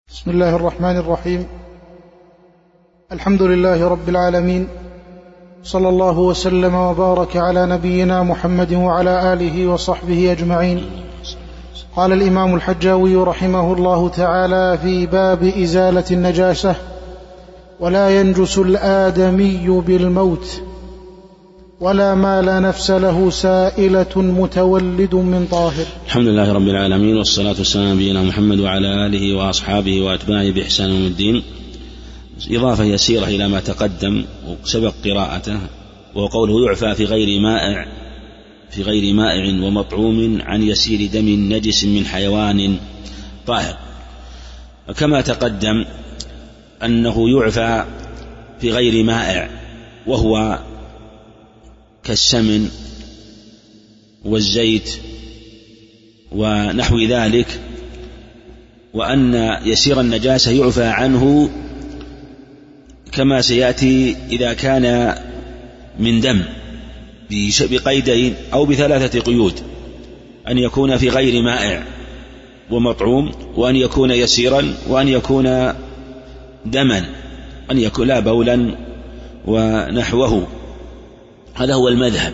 بسم الله الرحمن الرحيم. الحمد لله رب العالمين، صلى الله وسلم وبارك على نبينا محمد وعلى آله وصحبه أجمعين. قال الإمام الحجاوي رحمه الله تعالى في باب إزالة النجاسة: ولا ينجس الآدمي بالموت ولا ما لا نفس له سائلة متولد من طاهر. الحمد لله رب العالمين، والصلاة والسلام على نبينا محمد وعلى آله وأصحابه وأتباعه بإحسان يوم الدين. إضافة يسيرة إلى ما تقدم وسبق قراءته، وقوله يعفى في غير مائع ومطعوم عن يسير دم نجس من حيوان طاهر. كما تقدم أنه يعفى في غير مائع، وهو كالسمن والزيت ونحو ذلك، وأن يسير النجاسة يعفى عنه كما سيأتي إذا كان من دم بقيدين أو بثلاثة قيود: أن يكون في غير مائع ومطعوم، وأن يكون يسيرا، وأن يكون دما، أن يكون لا بولا ونحوه. هذا هو المذهب،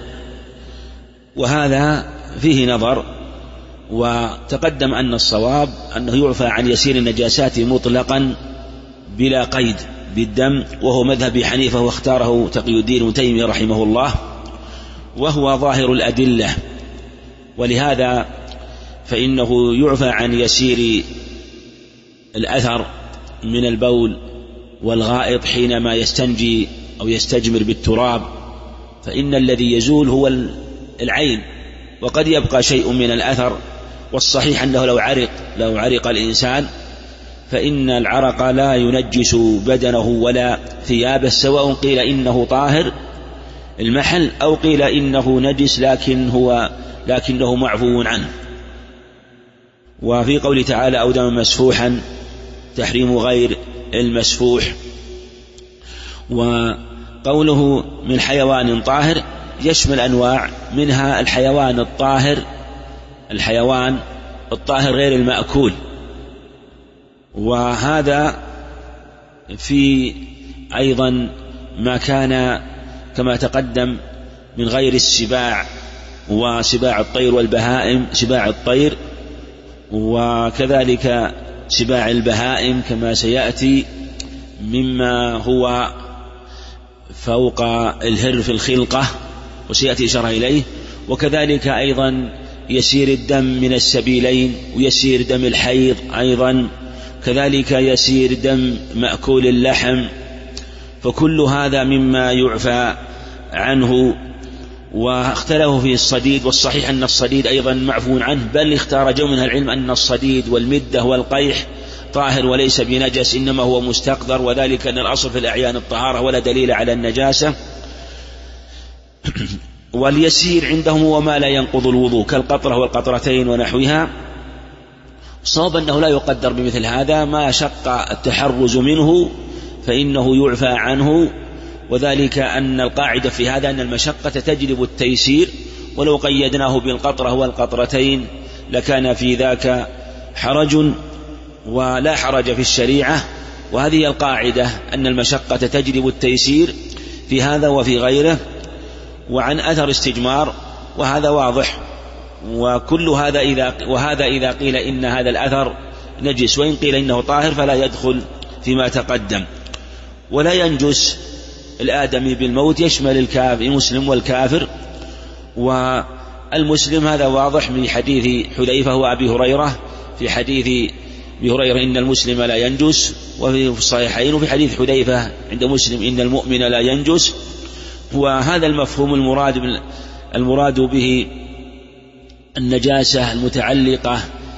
وهذا فيه نظر. وتقدم أن الصواب أنه يعفى عن يسير النجاسات مطلقا بلا قيد بالدم، وهو مذهب حنيفة، واختاره تقي الدين ابن تيمية رحمه الله، وهو ظاهر الأدلة. ولهذا فإنه يعفى عن يسير الأثر من البول والغائط حينما يستنجي أو يستجمر بالتراب، فإن الذي يزول هو العين، وقد يبقى شيء من الأثر. والصحيح أنه لو عرق الإنسان فإن العرق لا ينجس بدنه ولا ثيابه، سواء قيل إنه طاهر المحل أو قيل إنه نجس لكنه معفو عنه. وفي قوله تعالى: أو دم مسفوحا، تحريم غير المسفوح. وقوله من حيوان طاهر يشمل أنواع، منها الحيوان الطاهر غير المأكول، وهذا في أيضا ما كان كما تقدم من غير السباع وسباع الطير والبهائم، سباع الطير وكذلك سباع البهائم كما سيأتي، مما هو فوق الهر في الخلقة وسيأتي إشارة إليه. وكذلك أيضا يسير الدم من السبيلين، ويسير دم الحيض أيضا، كذلك يسير دم مأكول اللحم، فكل هذا مما يعفى عنه. واختلفوا في الصديد، والصحيح أن الصديد أيضا معفو عنه، بل اختار جو من العلم أن الصديد والمدة والقيح طاهر وليس بنجس، إنما هو مستقذر، وذلك أن الأصل في الأعيان الطهارة ولا دليل على النجاسة. واليسير عندهم هو ما لا ينقض الوضوء كالقطرة والقطرتين ونحوها. صواب أنه لا يقدر بمثل هذا، ما شق التحرز منه فإنه يعفى عنه، وذلك أن القاعدة في هذا أن المشقة تجلب التيسير، ولو قيدناه بالقطرة والقطرتين لكان في ذاك حرج، ولا حرج في الشريعة. وهذه القاعدة أن المشقة تجلب التيسير في هذا وفي غيره. وعن أثر استجمار، وهذا واضح، وكل هذا إذا قيل إن هذا الأثر نجس، وإن قيل إنه طاهر فلا يدخل فيما تقدم. ولا ينجس الآدمي بالموت يشمل المسلم والكافر. والمسلم هذا واضح من حديث حذيفة وأبي هريرة، في حديث أبي هريرة إن المسلم لا ينجس، وفي الصحيحين وفي حديث حذيفة عند مسلم إن المؤمن لا ينجس. وهذا المفهوم المراد به النجاسة المتعلقة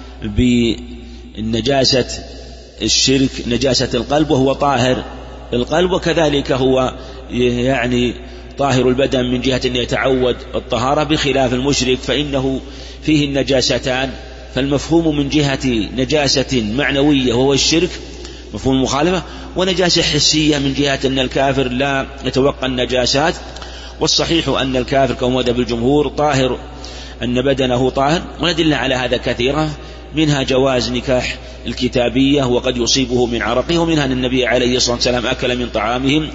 بالنجاسة الشرك، نجاسة القلب، وهو طاهر القلب، وكذلك هو يعني طاهر البدن من جهة أن يتعود الطهارة، بخلاف المشرك فإنه فيه النجاستان. فالمفهوم من جهة نجاسة معنوية وهو الشرك مفهوم المخالفة، ونجاسة حسية من جهة أن الكافر لا يتوقع النجاسات. والصحيح أن الكافر كما مذهب الجمهور طاهر، أن بدنه طاهر، ونادل على هذا كثيرة منها جواز نكاح الكتابية وقد يصيبه من عرقه، ومنها أن النبي عليه الصلاة والسلام أكل من طعامهم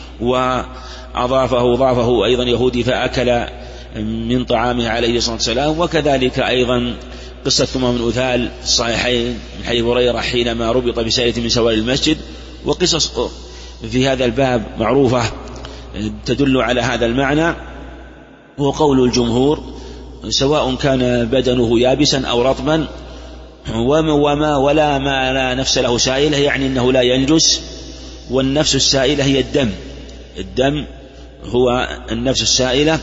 وأضافه أيضا يهودي فأكل من طعامه عليه الصلاة والسلام. وكذلك أيضا قصة ثمامة بن أثال في الصحيحين من حديث هريرة حينما ربط بسارية من سواري المسجد، وقصص في هذا الباب معروفة تدل على هذا المعنى. وقول الجمهور سواء كان بدنه يابسا أو رطبا ولا ما لا نفس له سائلة، يعني أنه لا ينجس، والنفس السائلة هي الدم هو النفس السائلة.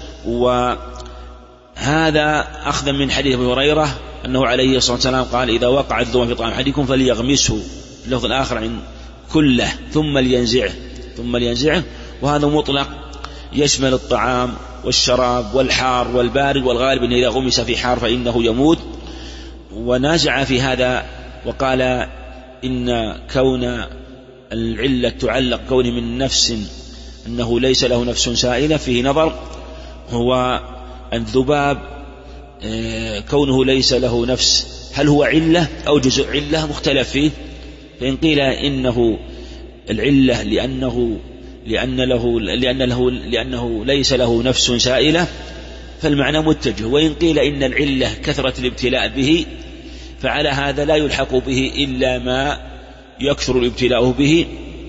وهذا أخذا من حديث أبي هريرة أنه عليه الصلاة والسلام قال إذا وقع الذباب في طعام أحدكم فليغمسه، في اللفظ الآخر عن كله ثم لينزعه. وهذا مطلق يشمل الطعام والشراب والحار والبارد، والغالب أنه إذا غمس في حار فإنه يموت. ونازع في هذا وقال إن كون العلة تعلق كونه من نفس أنه ليس له نفس سائلة فيه نظر، هو الذباب كونه ليس له نفس هل هو علة أو جزء علة مختلف فيه. فإن قيل إنه العلة لأنه ليس له نفس سائلة فالمعنى متجه، وإن قيل إن العلة كثرة الابتلاء به فعلى هذا لا يلحق به إلا ما يكثر الابتلاء به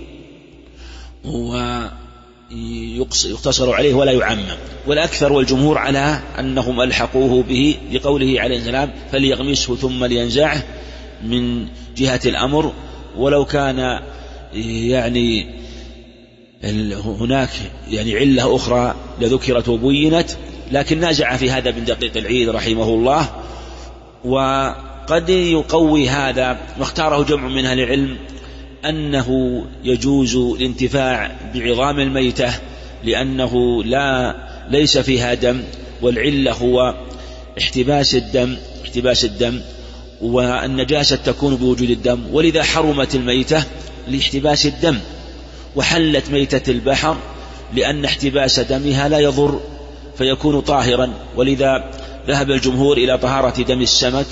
ويقتصر عليه ولا يعمم. والأكثر والجمهور على أنهم ألحقوه به لقوله عليه السلام فليغمسه ثم لينزعه من جهة الأمر، ولو كان يعني هناك يعني علة أخرى لذكرت وبينت، لكن نازع في هذا ابن دقيق العيد رحمه الله. وقد يقوي هذا ما اختاره جمع من أهل العلم أنه يجوز الانتفاع بعظام الميتة لأنه ليس فيها دم، والعلة هو احتباس الدم والنجاسة تكون بوجود الدم، ولذا حرمت الميتة لاحتباس الدم، وحلت ميتة البحر لأن احتباس دمها لا يضر فيكون طاهرا، ولذا ذهب الجمهور إلى طهارة دم السمك.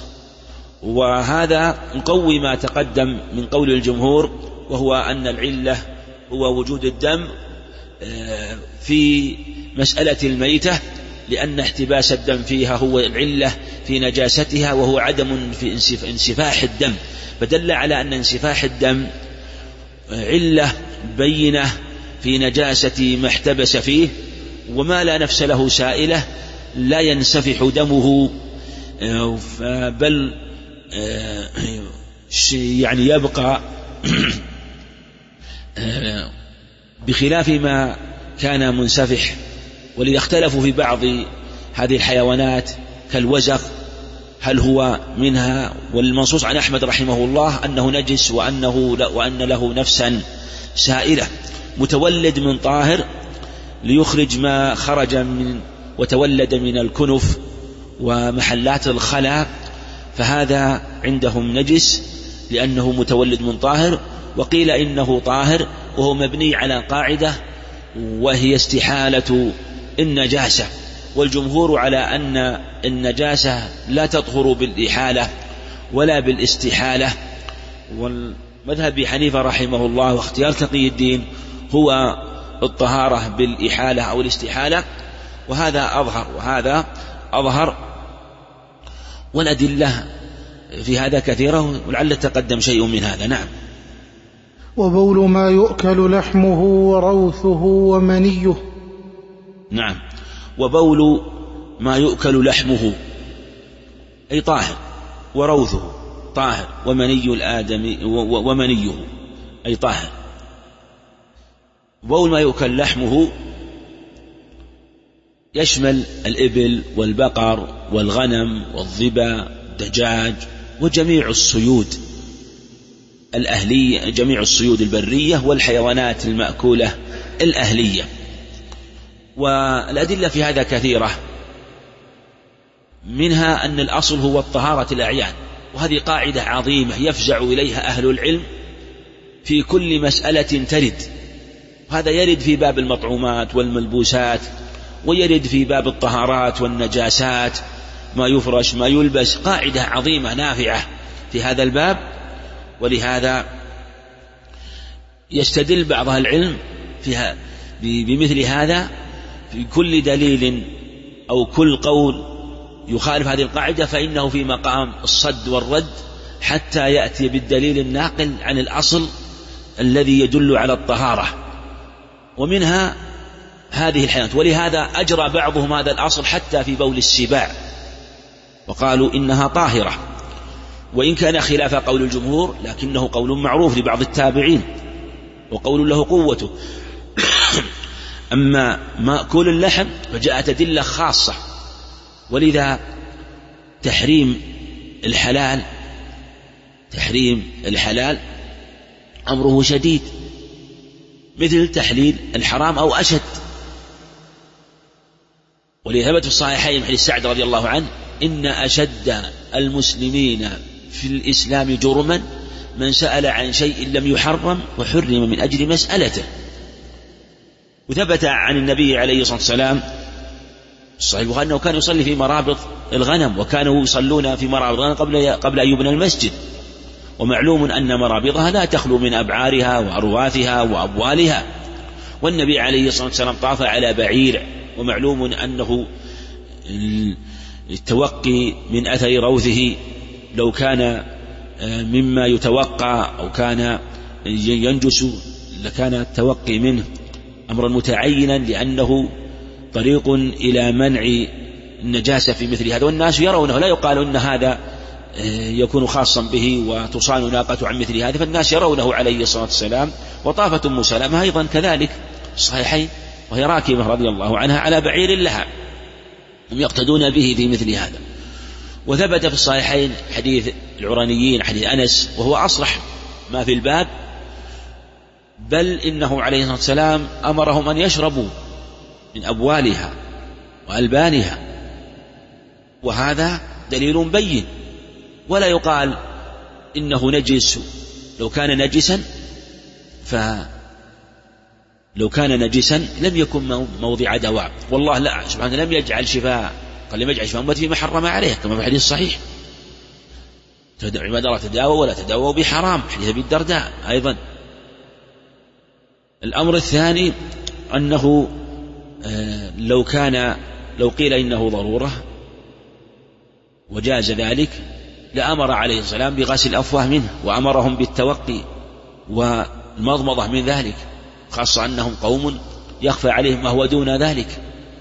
وهذا يقوي ما تقدم من قول الجمهور، وهو أن العلة هو وجود الدم في مسألة الميتة، لأن احتباس الدم فيها هو العلة في نجاستها، وهو عدم في انسفاح الدم، فدل على أن انسفاح الدم علة بينة في نجاسة ما احتبس فيه، وما لا نفس له سائلة لا ينسفح دمه بل يعني يبقى بخلاف ما كان منسفح. ولذا اختلفوا في بعض هذه الحيوانات كالوزغ هل هو منها، والمنصوص عن أحمد رحمه الله أنه نجس وأن له نفسا سائلة متولد من طاهر ليخرج ما خرج من وتولد من الكنف ومحلات الخلاء، فهذا عندهم نجس لأنه متولد من طاهر. وقيل إنه طاهر وهو مبني على قاعدة وهي استحالة النجاسة، والجمهور على أن النجاسة لا تطهر بالإحالة ولا بالاستحالة. والمذهب حنيفة رحمه الله واختيار تقي الدين هو الطهارة بالإحالة أو الاستحالة، وهذا أظهر والأدلة في هذا كثيرة، ولعل تقدم شيء من هذا. نعم. وبول ما يؤكل لحمه وروثه ومنيه. نعم. وبول ما يؤكل لحمه أي طاهر، وروثه طاهر، ومني الآدمي ومنيه أي طاهر. بول ما يؤكل لحمه يشمل الإبل والبقر والغنم والظبا والدجاج وجميع الصيود الأهلية، جميع الصيود البرية والحيوانات المأكولة الأهلية. والأدلة في هذا كثيرة، منها أن الأصل هو الطهارة الأعيان، وهذه قاعدة عظيمة يفزع إليها أهل العلم في كل مسألة ترد. هذا يرد في باب المطعومات والملبوسات، ويرد في باب الطهارات والنجاسات، ما يفرش ما يلبس، قاعدة عظيمة نافعة في هذا الباب. ولهذا يستدل بعض أهل العلم فيها بمثل هذا في كل دليل أو كل قول يخالف هذه القاعدة فإنه في مقام الصد والرد حتى يأتي بالدليل الناقل عن الأصل الذي يدل على الطهارة، ومنها هذه الحياة. ولهذا أجرى بعضهم هذا الأصل حتى في بول السباع وقالوا إنها طاهرة، وإن كان خلاف قول الجمهور لكنه قول معروف لبعض التابعين وقول له قوته. أما مأكول اللحم فجاءت أدلة خاصة، ولذا تحريم الحلال أمره شديد مثل تحليل الحرام أو أشد. ولثبت في الصحيحين من حديث سعد رضي الله عنه: إن أشد المسلمين في الإسلام جرما من سأل عن شيء لم يحرم وحرم من أجل مسألته. وثبت عن النبي عليه الصلاة والسلام صحيح البخاري أنه كان يصلي في مرابط الغنم، وكانوا يصلون في مرابط الغنم قبل أن يبنى المسجد، ومعلوم أن مرابطها لا تخلو من أبعارها وأرواثها وأبوالها. والنبي عليه الصلاة والسلام طاف على بعير، ومعلوم أنه التوقي من أثر روثه لو كان مما يتوقع أو كان ينجس لكان التوقي منه أمرا متعينا، لأنه طريق إلى منع النجاسة في مثل هذا. والناس يرونه، لا يقال أن هذا يكون خاصا به وتصان ناقة عن مثل هذا، فالناس يرونه عليه الصلاة والسلام. وطافت أم سلمة أيضا كذلك الصحيحين وهي راكبة رضي الله عنها على بعير لها، هم يقتدون به في مثل هذا. وثبت في الصحيحين حديث العرانيين حديث أنس وهو أصرح ما في الباب، بل إنه عليه الصلاة والسلام أمرهم أن يشربوا من أبوالها وألبانها، وهذا دليل بين. ولا يقال إنه نجس، لو كان نجسا لم يكن موضع دواء، والله لا سبحانه لم يجعل شفاء، قال لم يجعل شفاء أمتي فيما حرم عليه، كما في الحديث الصحيح: عباد الله تداووا ولا تداووا بحرام، حديث أبي الدرداء أيضا. الأمر الثاني أنه لو قيل إنه ضرورة وجاز ذلك لأمر عليه السلام بغسل الأفواه منه، وأمرهم بالتوقي والمضمضة من ذلك، خاصة أنهم قوم يخفى عليهم ما هو دون ذلك.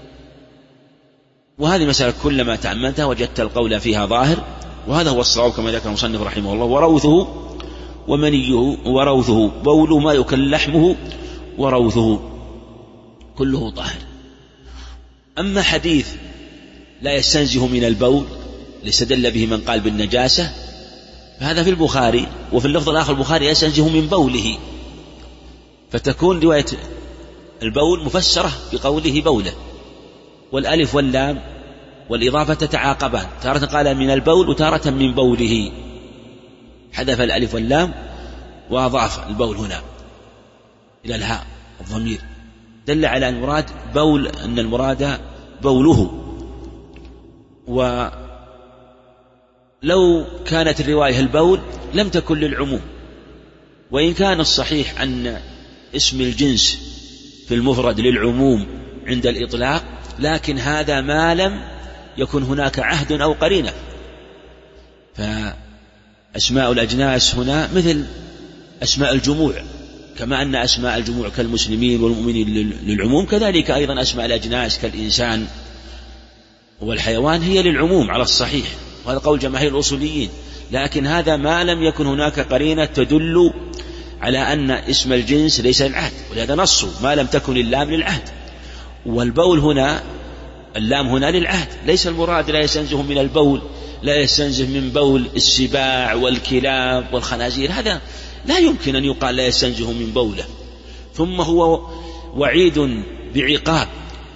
وهذه مسألة كلما تأملتها وجدت القول فيها ظاهر، وهذا هو الصواب كما ذكر المصنف رحمه الله: وروثه ومنيه وروثه بول ما يكل لحمه وروثه كله طاهر. أما حديث لا يستنزه من البول ليستدل به من قال بالنجاسة، فهذا في البخاري، وفي اللفظ الآخر البخاري يستنزه من بوله، فتكون رواية البول مفسرة بقوله بوله، والألف واللام والإضافة تتعاقبان، تارة قال من البول وتارة من بوله، حذف الألف واللام وأضاف البول هنا إلى الهاء الضمير، دل على المراد بول، أن المراد بوله. ولو كانت الرواية البول لم تكن للعموم، وإن كان الصحيح أن اسم الجنس في المفرد للعموم عند الإطلاق، لكن هذا ما لم يكن هناك عهد أو قرينة. فأسماء الأجناس هنا مثل أسماء الجموع، كما أن أسماء الجموع كالمسلمين والمؤمنين للعموم، كذلك أيضا أسماء الأجناس كالإنسان والحيوان هي للعموم على الصحيح، وهذا قول جماهير الأصوليين. لكن هذا ما لم يكن هناك قرينة تدل على أن اسم الجنس ليس للعهد، ولهذا نصوا ما لم تكن اللام للعهد. والبول هنا اللام هنا للعهد، ليس المراد لا يستنزه من البول، لا يستنزه من بول السباع والكلاب والخنازير، هذا لا يمكن أن يقال لا يستنزه من بوله. ثم هو وعيد بعقاب،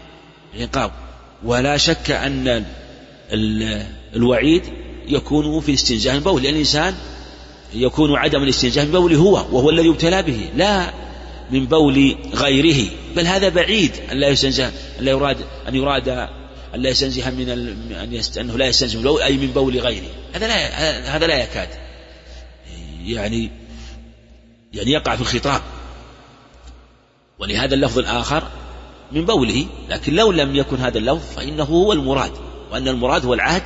ولا شك أن الوعيد يكون في الاستنزاه من بول، لأن الإنسان يكون عدم الاستنزاه من بوله وهو الذي يبتلى به، لا من بول غيره، بل هذا بعيد أن لا يستنزه، أن يراد أن لا يستنزه أنه لا يستنزه أي من بول غيره، هذا لا يكاد يعني يقع في الخطاب. ولهذا اللفظ الآخر من بوله، لكن لو لم يكن هذا اللفظ فإنه هو المراد، وأن المراد هو العهد،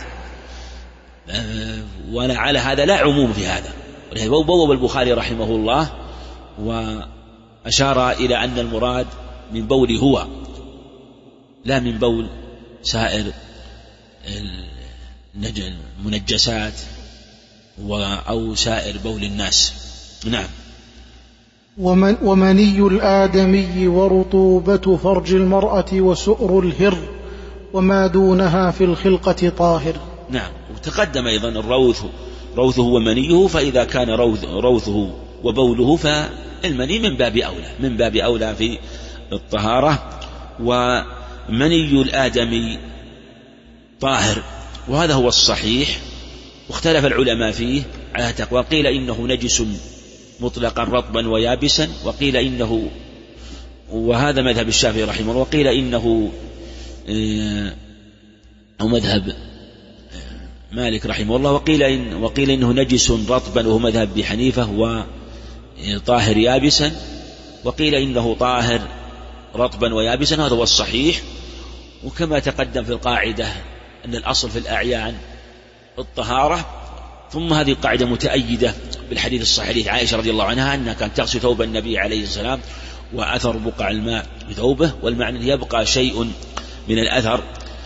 ولعل هذا لا عموم في هذا. ولهذا بوب البخاري رحمه الله وأشار إلى أن المراد من بوله هو، لا من بول سائر المنجسات أو سائر بول الناس. نعم. ومني الآدمي ورطوبة فرج المرأة وسؤر الهر وما دونها في الخلقة طاهر. نعم. وتقدم أيضا روثه ومنيه، فإذا كان روثه وبوله فالمني من باب أولى في الطهارة. ومني الآدمي طاهر، وهذا هو الصحيح، واختلف العلماء فيه على تقوى. قيل إنه نجس مطلقا رطبا ويابسا، وقيل إنه، وهذا مذهب الشافعي رحمه الله، وقيل إنه أو مذهب مالك رحمه الله، وقيل إنه نجس رطبا، وهو مذهب أبي حنيفة، وطاهر يابسا، وقيل إنه طاهر رطبا ويابسا، هذا هو الصحيح. وكما تقدم في القاعدة أن الأصل في الأعيان الطهارة، ثم هذه القاعدة متأيدة بالحديث الصحيح عائشة رضي الله عنها أنها كانت تغسل ثوب النبي عليه السلام وأثر بقع الماء بثوبه، والمعنى يبقى شيء من الأثر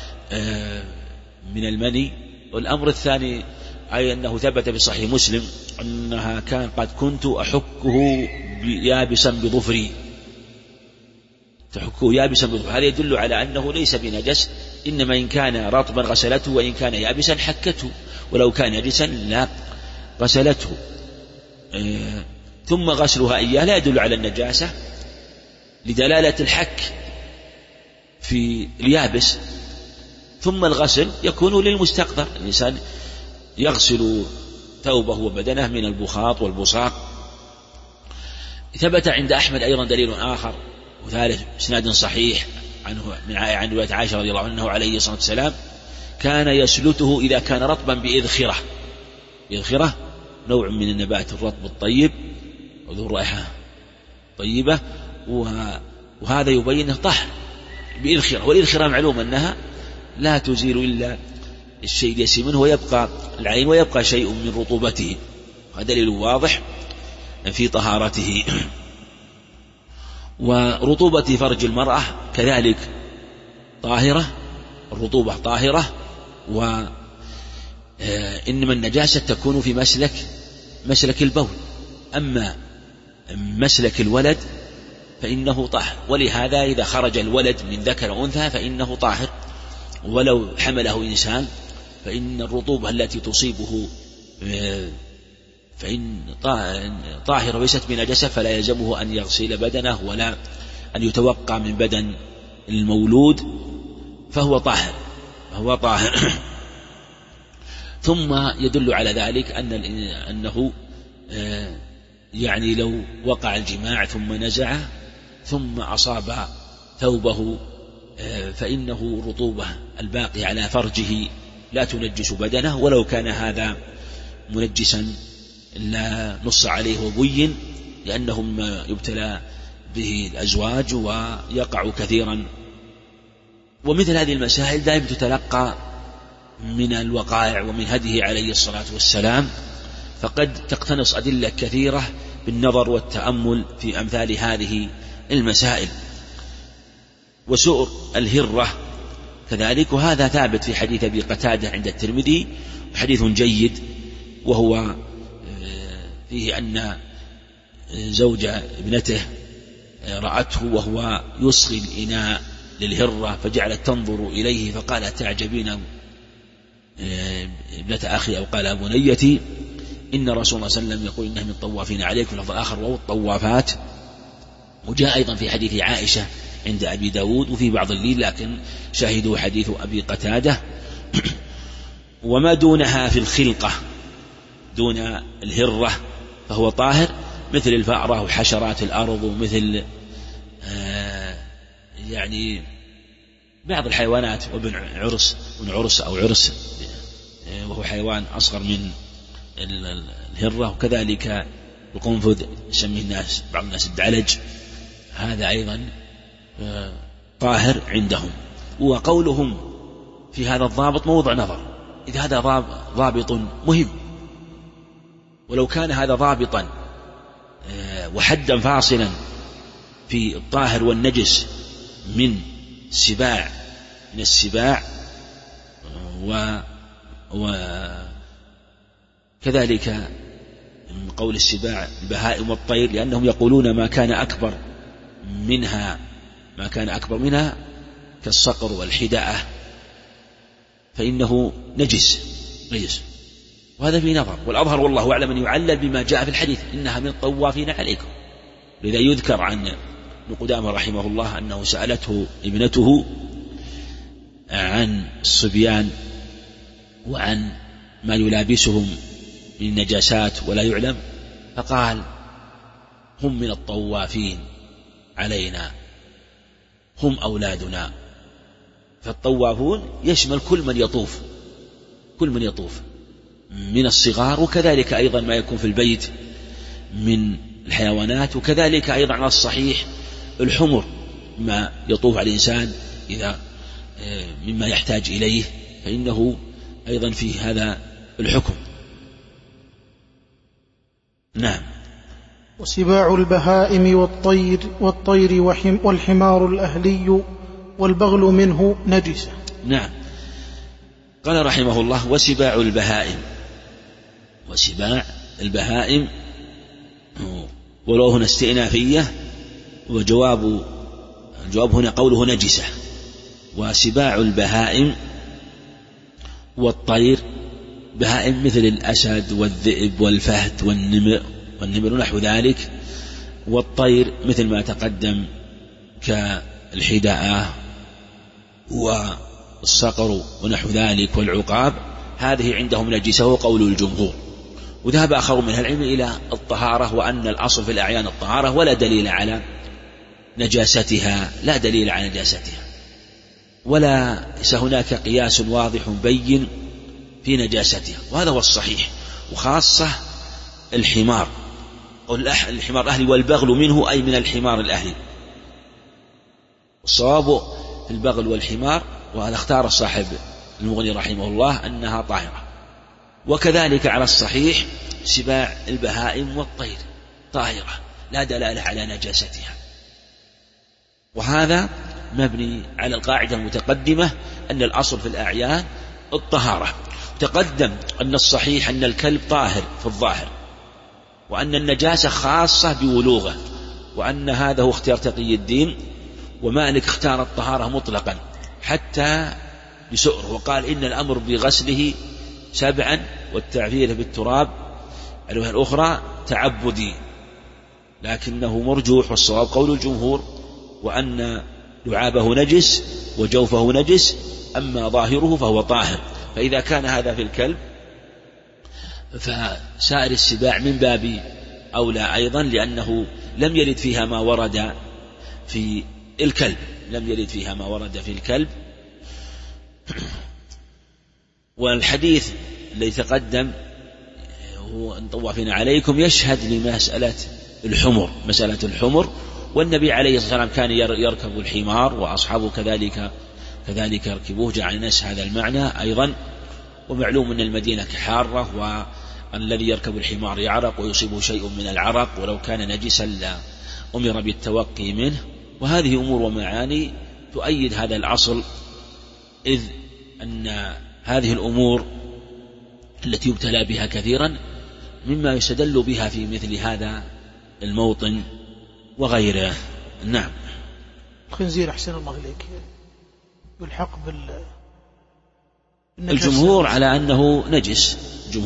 من المني. والأمر الثاني أي أنه ثبت في صحيح مسلم أنها كان قد كنت أحكه يابسا بظفري، تحكه يابسا بظفري، هذا يدل على أنه ليس بنجس، إنما إن كان رطبا غسلته، وإن كان يابسا حكته، ولو كان نجسا لا غسلته. ثم غسلها إياه لا يدل على النجاسة لدلالة الحك في اليابس، ثم الغسل يكون للمستقذر، الإنسان يغسل ثوبه وبدنه من البخاط والبصاق. ثبت عند أحمد أيضا دليل آخر وثالث إسناد صحيح عن رواية عائشة رضي الله عنها أنه عليه الصلاة والسلام كان يسلته إذا كان رطبا بإذخرة نوع من النبات الرطب الطيب وذو رائحة طيبة، وهذا يبين طهر بإذخرة. والإذخرة معلوم أنها لا تزيل إلا الشيء اليسير منه ويبقى العين ويبقى شيء من رطوبته، هذا دليل واضح في طهارته. ورطوبة فرج المرأة كذلك طاهرة، الرطوبة طاهرة، وإنما النجاسة تكون في مسلك البول، أما مسلك الولد فإنه طاهر. ولهذا إذا خرج الولد من ذكر وأنثى فإنه طاهر، ولو حمله إنسان فإن الرطوبة التي تصيبه فإن طاهرة وليست بنجسة، فلا يلزمه أن يغسل بدنه ولا أن يتوقع من بدن المولود، فهو طاهر. ثم يدل على ذلك أنه يعني لو وقع الجماع ثم نزعه ثم أصاب ثوبه فإنه الرطوبة الباقية على فرجه لا تنجس بدنه، ولو كان هذا منجسا لا نص عليه وبين، لأنهم يبتلى به الأزواج ويقع كثيرا. ومثل هذه المسائل دائما تتلقى من الوقائع ومن هديه عليه الصلاة والسلام، فقد تقتنص أدلة كثيرة بالنظر والتأمل في أمثال هذه المسائل. وسؤر الهرة كذلك، وهذا ثابت في حديث أبي قتادة عند الترمذي، حديث جيد، وهو فيه أن زوج ابنته رأته وهو يصغي الإناء للهرة فجعلت تنظر إليه فقالت تعجبين ابنة أخي، أو قال بنيتي، إن رسول الله صلى الله عليه وسلم يقول إنها من الطوافين عليكم، لفظ آخر وهو الطوافات. وجاء أيضا في حديث عائشة عند أبي داود وفي بعض الليل، لكن شاهدوا حديث أبي قتادة. وما دونها في الخلقة دون الهرة فهو طاهر، مثل الفأرة وحشرات الأرض، ومثل يعني بعض الحيوانات وابن عرس أو عرس وهو حيوان أصغر من الهرة، وكذلك القنفذ يسميه الناس بعض الناس الدعلج، هذا أيضا طاهر عندهم. وقولهم في هذا الضابط موضع نظر، إذا هذا ضابط مهم، ولو كان هذا ضابطا وحدا فاصلا في الطاهر والنجس من السباع وكذلك من قول السباع البهائم والطير، لأنهم يقولون ما كان أكبر منها كالصقر والحداءة فإنه نجس، وهذا في نظر. والأظهر والله أعلم أن يعلل بما جاء في الحديث إنها من الطوافين عليكم. لذا يذكر عن ابن قدامة رحمه الله أنه سألته ابنته عن الصبيان وعن ما يلابسهم من النجاسات ولا يعلم، فقال هم من الطوافين علينا، هم أولادنا. فالطوافون يشمل كل من يطوف من الصغار، وكذلك أيضا ما يكون في البيت من الحيوانات، وكذلك أيضا على الصحيح الحمر ما يطوف على الإنسان إذا مما يحتاج إليه، فإنه أيضا في هذا الحكم. نعم. وسباع البهائم والطير والحمار الأهلي والبغل منه نجسة. نعم. قال رحمه الله وسباع البهائم ولو هنا استئنافية، الجواب هنا قوله نجسة. وسباع البهائم والطير، بهائم مثل الأسد والذئب والفهد والنمر ونحو ذلك، والطير مثل ما تقدم كالحداءة والصقر ونحو ذلك والعقاب، هذه عندهم نجسة وقول الجمهور. وذهب آخر من العلم إلى الطهارة، وأن الأصل في الأعيان الطهارة ولا دليل على نجاستها، وليس هناك قياس واضح بين في نجاستها، وهذا هو الصحيح. وخاصة الحمار الأهلي والبغل منه، أي من الحمار الأهلي. الصواب في البغل والحمار، وهذا اختار صاحب المغني رحمه الله أنها طاهرة. وكذلك على الصحيح سباع البهائم والطير طاهرة لا دلالة على نجاستها، وهذا مبني على القاعدة المتقدمة أن الأصل في الأعيان الطهارة. تقدم أن الصحيح أن الكلب طاهر في الظاهر، وأن النجاسة خاصة بولوغه، وأن هذا هو اختيار تقي الدين، ومالك اختار الطهارة مطلقا حتى بسؤر، وقال إن الأمر بغسله 7 والتعفير بالتراب الوجه الأخرى تعبدي، لكنه مرجوح، والصواب قول الجمهور، وأن لعابه نجس وجوفه نجس، أما ظاهره فهو طاهر. فإذا كان هذا في الكلب فسائر السباع من باب أولى أيضا، لأنه لم يرد فيها ما ورد في الكلب. والحديث الذي تقدم هو أن طوافين عليكم يشهد لمسألة الحمر، والنبي عليه الصلاة والسلام كان يركب الحمار، وأصحابه كذلك يركبوه، جعل الناس هذا المعنى أيضا. ومعلوم أن المدينة حارة، والذي يركب الحمار يعرق ويصيبه شيء من العرق، ولو كان نجسا لا أمر بالتوقي منه. وهذه أمور ومعاني تؤيد هذا الأصل، إذ أن هذه الأمور التي يبتلى بها كثيرا مما يستدل بها في مثل هذا الموطن وغيره. نعم. الخنزير أحسن الله إليك يلحق الجمهور على أنه نجس،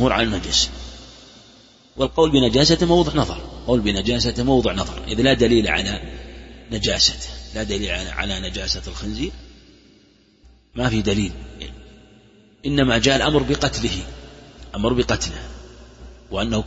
والقول بنجاسته موضع نظر، إذ لا دليل على نجاسته، على نجاسة الخنزير، ما في دليل، إنما جاء الأمر بقتله، وأنه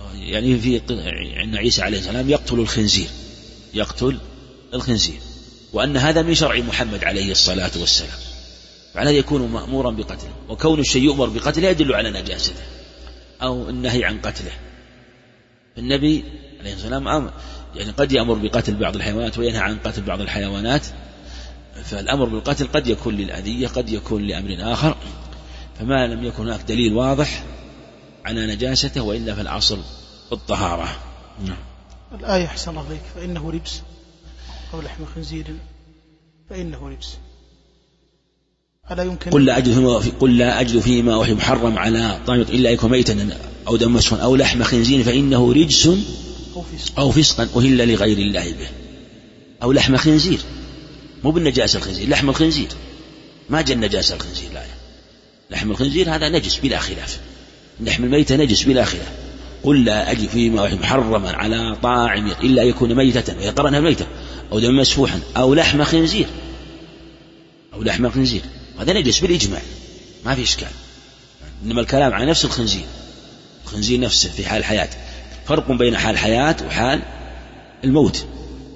يعني عند عيسى عليه السلام يقتل الخنزير، وأن هذا من شرع محمد عليه الصلاة والسلام، فعلى يكون مأمورا بقتله، وكون الشيء يؤمر بقتله يدل على نجاسته أو النهي عن قتله. النبي عليه الصلاة والسلام يعني قد يأمر بقتل بعض الحيوانات وينهى عن قتل بعض الحيوانات، فالأمر بالقتل قد يكون للأذية قد يكون لأمر آخر، فما لم يكن هناك دليل واضح على نجاسته، وإلا فالأصل الطهارة. الآية أحسن الله عليك فإنه رجس أو لحم خنزير فإنه رجس، ألا يمكن قل لا أجد فيما أوحي محرم على طعام إلا يكون ميتا أو دم مسفوحا أو لحم خنزير فإنه رجس أو فسقا أهل لغير الله به. أو لحم خنزير، مو بالنجاسة الخنزير، لحم الخنزير ما جاء النجاسة الخنزير، لا، لحم الخنزير هذا نجس بلا خلاف، لحم الميتة نجس بلا خلاف. قل لا أجد فيما أوحي محرما على طاعم إلا يكون ميتة ويقرنها ميتة أو دم مسفوحا أو لحم خنزير، أو لحم خنزير هذا نجس بالإجماع ما في إشكال. إنما الكلام عن نفس الخنزير، الخنزير نفسه في حال الحياة، فرق بين حال الحياة وحال الموت.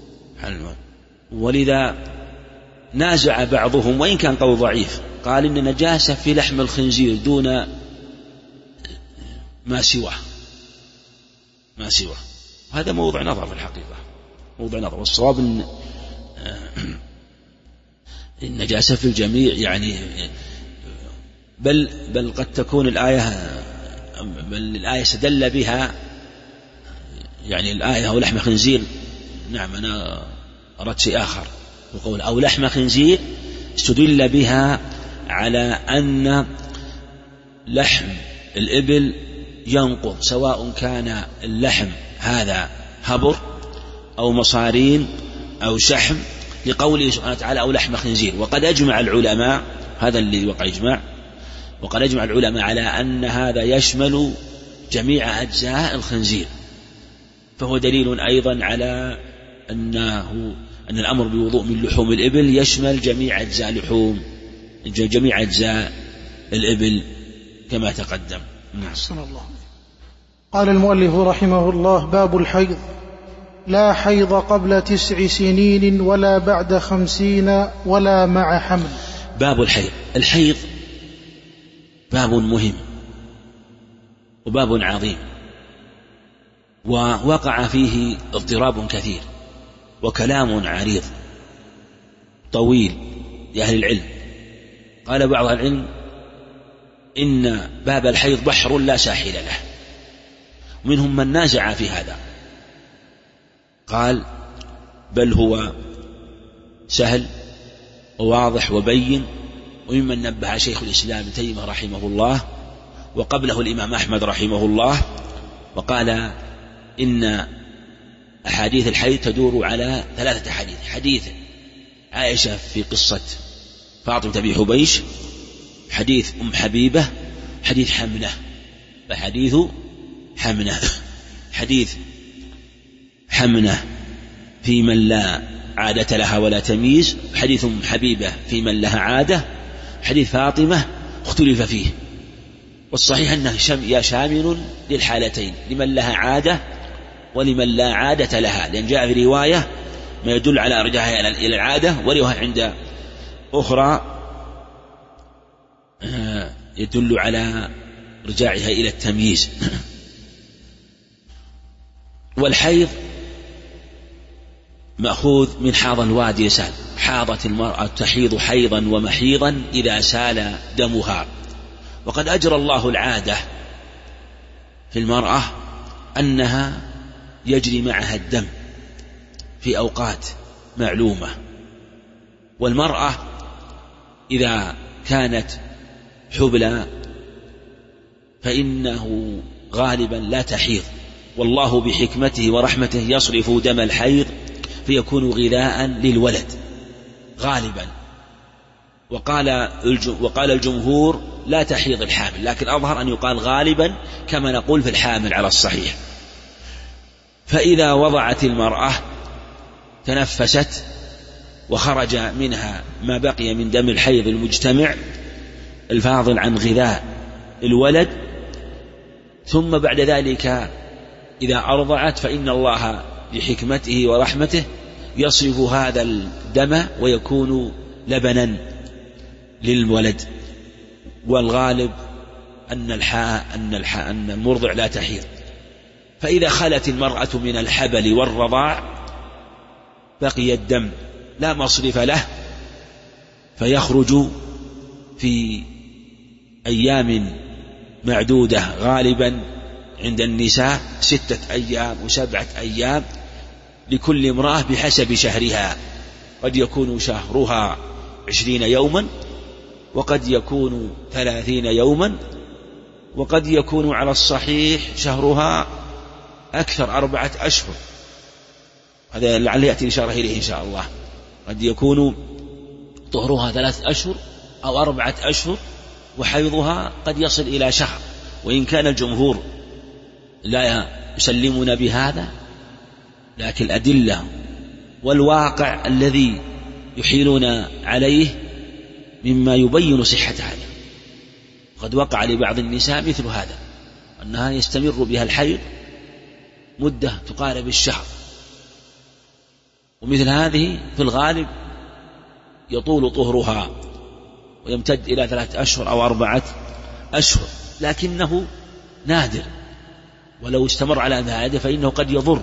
ولذا نازع بعضهم وإن كان قول ضعيف، قال إن نجاسة في لحم الخنزير دون ما سواه، هذا موضع نظر في الحقيقة، موضع نظر، والصواب إن النجاسة في الجميع، يعني بل قد تكون الآية استدل بها، يعني الآية أو لحم خنزير، نعم أنا أردت شيء آخر، وقول أو لحم خنزير استدل بها على أن لحم الإبل ينقض، سواء كان اللحم هذا هبر أو مصارين أو شحم، لقوله سبحانه وتعالى أو لحم خنزير. وقد أجمع العلماء، هذا اللي وقع إجماع، وقد أجمع العلماء على أن هذا يشمل جميع أجزاء الخنزير، فهو دليل أيضا على أن الأمر بوضوء من لحوم الإبل يشمل جميع أجزاء الإبل كما تقدم. أحسن الله. قال المؤلف رحمه الله: باب الحيض. لا حيض قبل 9 سنين ولا بعد 50 ولا مع حمل. باب الحيض. الحيض باب مهم وباب عظيم، ووقع فيه اضطراب كثير وكلام عريض طويل لأهل العلم. قال بعض العلم إن باب الحيض بحر لا ساحل له، ومنهم من نازع في هذا، قال بل هو سهل وواضح وبين. وممن نبه شيخ الإسلام ابن تيمية رحمه الله، وقبله الإمام أحمد رحمه الله، وقال إن أحاديث الحيض تدور على 3 أحاديث: حديث عائشة في قصة فاطمة بنت حبيش، حديث أم حبيبة، حديث حمنة. فحديث حمنة، حديث حمنة في من لا عادة لها ولا تمييز، حديث أم حبيبة في من لها عادة، حديث فاطمة اختلف فيه، والصحيح أنه شامل للحالتين، لمن لها عادة ولمن لا عادة لها، لأن جاء في رواية ما يدل على رجعها إلى العادة، ورواية عند أخرى يدل على رجاعها إلى التمييز. والحيض مأخوذ من حاض الوادي يسال، حاضت المرأة تحيض حيضا ومحيضا إذا سال دمها. وقد أجرى الله العادة في المرأة أنها يجري معها الدم في أوقات معلومة، والمرأة إذا كانت حبلى فإنه غالبا لا تحيض، والله بحكمته ورحمته يصرف دم الحيض فيكون غذاء للولد غالبا. وقال الجمهور لا تحيض الحامل، لكن أظهر أن يقال غالبا كما نقول في الحامل على الصحيح. فإذا وضعت المرأة تنفست وخرج منها ما بقي من دم الحيض المجتمع الفاضل عن غذاء الولد، ثم بعد ذلك إذا أرضعت فإن الله بحكمته ورحمته يصرف هذا الدم ويكون لبنا للولد. والغالب أن المرضع لا تحيض. فإذا خلت المرأة من الحبل والرضاع بقي الدم لا مصرف له، فيخرج في أيام معدودة، غالبا عند النساء 6 أيام و7 أيام لكل امرأة بحسب شهرها. قد يكون شهرها 20 يوما، وقد يكون 30 يوما، وقد يكون على الصحيح شهرها أكثر 4 أشهر. هذا لعل يأتي الإشارة إليه إن شاء الله. قد يكون طهرها 3 أشهر أو 4 أشهر، وحيضها قد يصل إلى شهر. وإن كان الجمهور لا يسلمون بهذا، لكن الأدلة والواقع الذي يحيلون عليه مما يبين صحة هذا. قد وقع لبعض النساء مثل هذا، أنها يستمر بها الحيض مدة تقارب الشهر، ومثل هذه في الغالب يطول طهرها ويمتد إلى 3 أشهر أو 4 أشهر، لكنه نادر، ولو استمر على هذا فإنه قد يضر.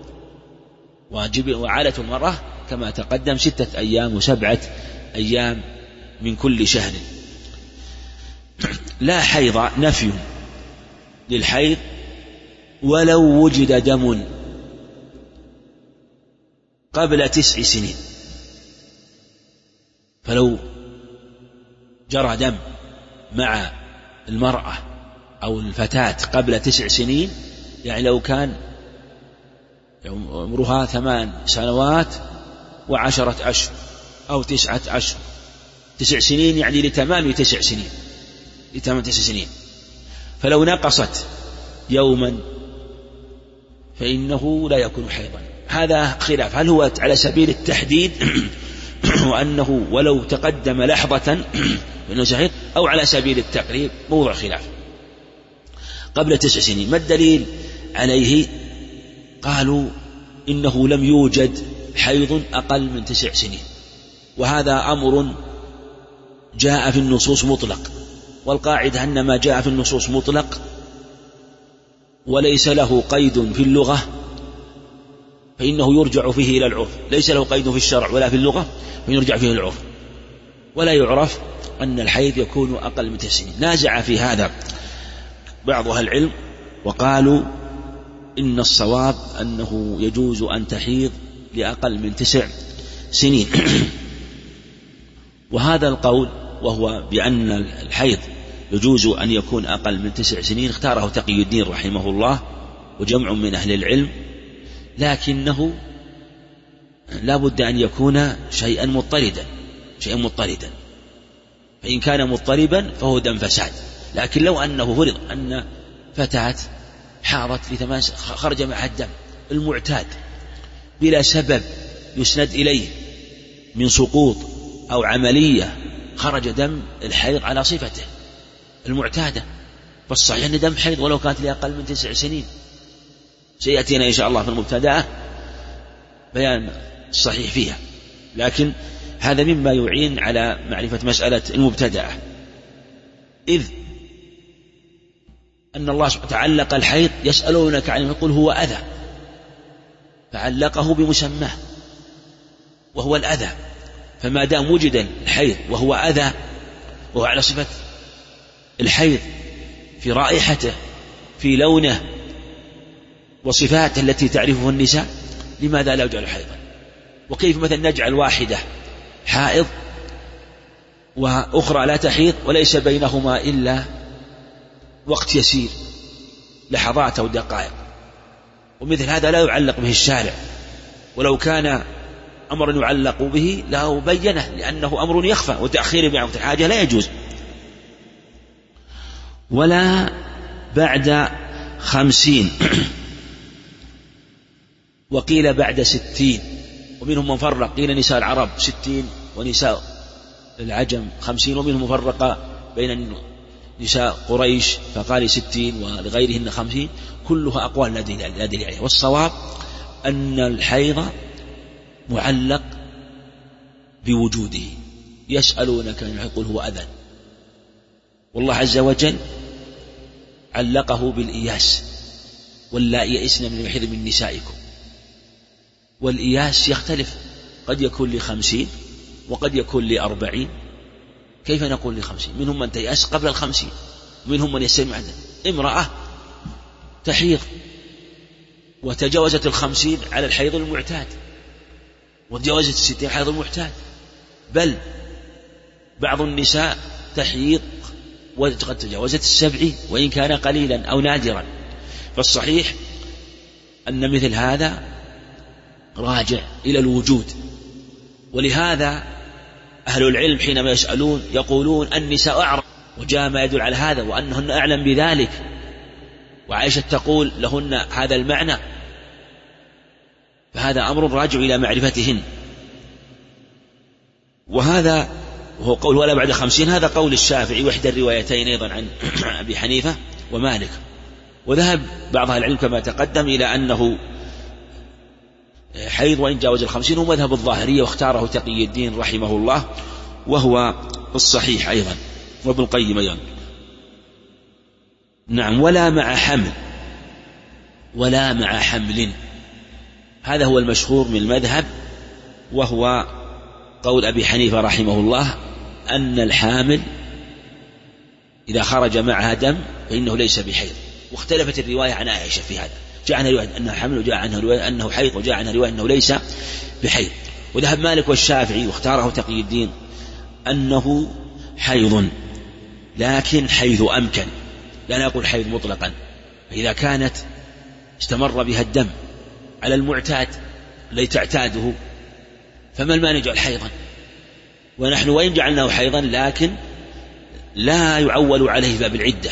وعادة المرأة كما تقدم 6 أيام و7 أيام من كل شهر. لا حيض، نفي للحيض ولو وجد دم قبل 9 سنين. فلو جرى دم مع المرأة أو الفتاة قبل 9 سنين، يعني لو كان عمرها 8 سنوات و10 أشهر أو 9 أشهر، 9 سنين يعني لتمام 9 سنين، لتمام 9 سنين. فلو نقصت يوما فإنه لا يكون حيضا. هذا خلاف، هل هو على سبيل التحديد وأنه ولو تقدم لحظة فإنه صحيح، أو على سبيل التقريب، موضع خلاف. قبل 9 سنين، ما الدليل عليه؟ قالوا إنه لم يوجد حيض أقل من 9 سنين، وهذا أمر جاء في النصوص مطلق، والقاعدة أن ما جاء في النصوص مطلق وليس له قيد في اللغة فإنه يرجع فيه إلى العرف، ليس له قيد في الشرع ولا في اللغة فيرجع فيه إلى العرف، ولا يعرف أن الحيض يكون أقل من 9 سنين. نازع في هذا بعض أهل العلم وقالوا إن الصواب أنه يجوز أن تحيض لأقل من 9 سنين. وهذا القول وهو بأن الحيض يجوز أن يكون أقل من 9 سنين اختاره تقي الدين رحمه الله وجمع من أهل العلم، لكنه لا بد أن يكون شيئا مضطردا، فإن كان مضطربا فهو دم فساد. لكن لو أنه فرض أن فتاة حاضت خرج معها الدم المعتاد بلا سبب يسند إليه من سقوط أو عملية، خرج دم الحيض على صفته المعتادة، فالصحيح أن دم حيض ولو كانت لأقل من 9 سنين. سيأتينا إن شاء الله في المبتدأة بيان الصحيح فيها، لكن هذا مما يعين على معرفة مسألة المبتدأة، إذ أن الله سبحانه تعلق الحيض، يسألونك عنه يقول هو أذى، فعلقه بمسماه وهو الأذى. فما دام وجد الحيض وهو أذى وهو على صفة الحيض في رائحته في لونه وصفاته التي تعرفه النساء، لماذا لا يجعل حيضا؟ وكيف مثلا نجعل واحدة حائض وأخرى لا تحيض وليس بينهما إلا وقت يسير، لحظات أو دقائق، ومثل هذا لا يعلق به الشارع، ولو كان أمرا يعلق به لا بينه، لأنه أمر يخفى، وتأخير بعض الحاجة لا يجوز. ولا بعد 50 وقيل بعد 60، ومنهم من فرق، قيل نساء العرب 60 ونساء العجم 50، ومنهم مفرق بين نساء قريش فقال 60 ولغيرهن 50، كلها أقوال لا دليل عليها. والصواب أن الحيض معلق بوجوده. يسألونك يقول هو أذن، والله عز وجل علقه بالإياس، واللائي يئسن من المحيض من نسائكم. والإياس يختلف، قد يكون ل50 وقد يكون ل40. كيف نقول ل50؟ منهم من تيأس قبل 50، منهم من يستمع. امرأة تحيض وتجاوزت 50 على الحيض المعتاد، وتجاوزت 60 حيض المعتاد، بل بعض النساء تحيض وقد تجاوزت 70 وإن كان قليلا أو نادرا. فالصحيح أن مثل هذا راجع إلى الوجود. ولهذا أهل العلم حينما يسألون يقولون النساء أعرف، وجاء ما يدل على هذا وأنهن أعلم بذلك، وعائشة تقول لهن هذا المعنى، فهذا أمر راجع إلى معرفتهن. وهذا وهو قول ولا بعد 50، هذا قول الشافعي وإحدى الروايتين أيضا عن أبي حنيفة ومالك. وذهب بعض أهل العلم كما تقدم إلى أنه حيض وإن جاوز 50، ومذهب الظاهرية واختاره تقي الدين رحمه الله، وهو الصحيح أيضا، وابن القيم أيضا. نعم. ولا مع حمل، ولا مع حمل، هذا هو المشهور من المذهب، وهو قول أبي حنيفة رحمه الله أن الحامل إذا خرج معها دم فإنه ليس بحيض. واختلفت الرواية عن عائشة في هذا، جاء عنها رواية أنها حمل، وجاء عنها رواية أنه حيض، وجاء عنها رواية أنه ليس بحيض. وذهب مالك والشافعي واختاره تقي الدين أنه حيض، لكن حيث أمكن، لا نقول حيض مطلقا. فإذا كانت استمر بها الدم على المعتاد الذي تعتاده فما المانع نجعل حيضا؟ ونحن وإن جعلناه حيضا لكن لا يعول عليه باب العدة،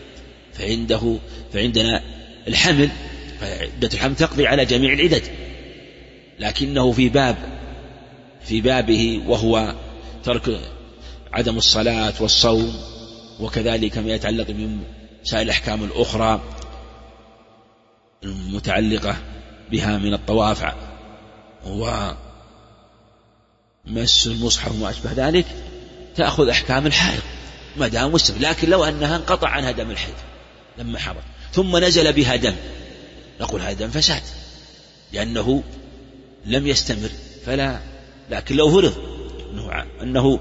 فعندنا الحمل، فعدة الحمل تقضي على جميع العدد، لكنه في بابه وهو ترك عدم الصلاة والصوم، وكذلك ما يتعلق بسائر الأحكام الأخرى المتعلقة بها من الطواف ومس المصحف وما أشبه ذلك، تأخذ أحكام الحائض ما دام مستمر. لكن لو أنها انقطع عنها دم الحيض لما حضر ثم نزل بها دم، نقول هذا دم فساد لأنه لم يستمر فلا. لكن لو فرض أنه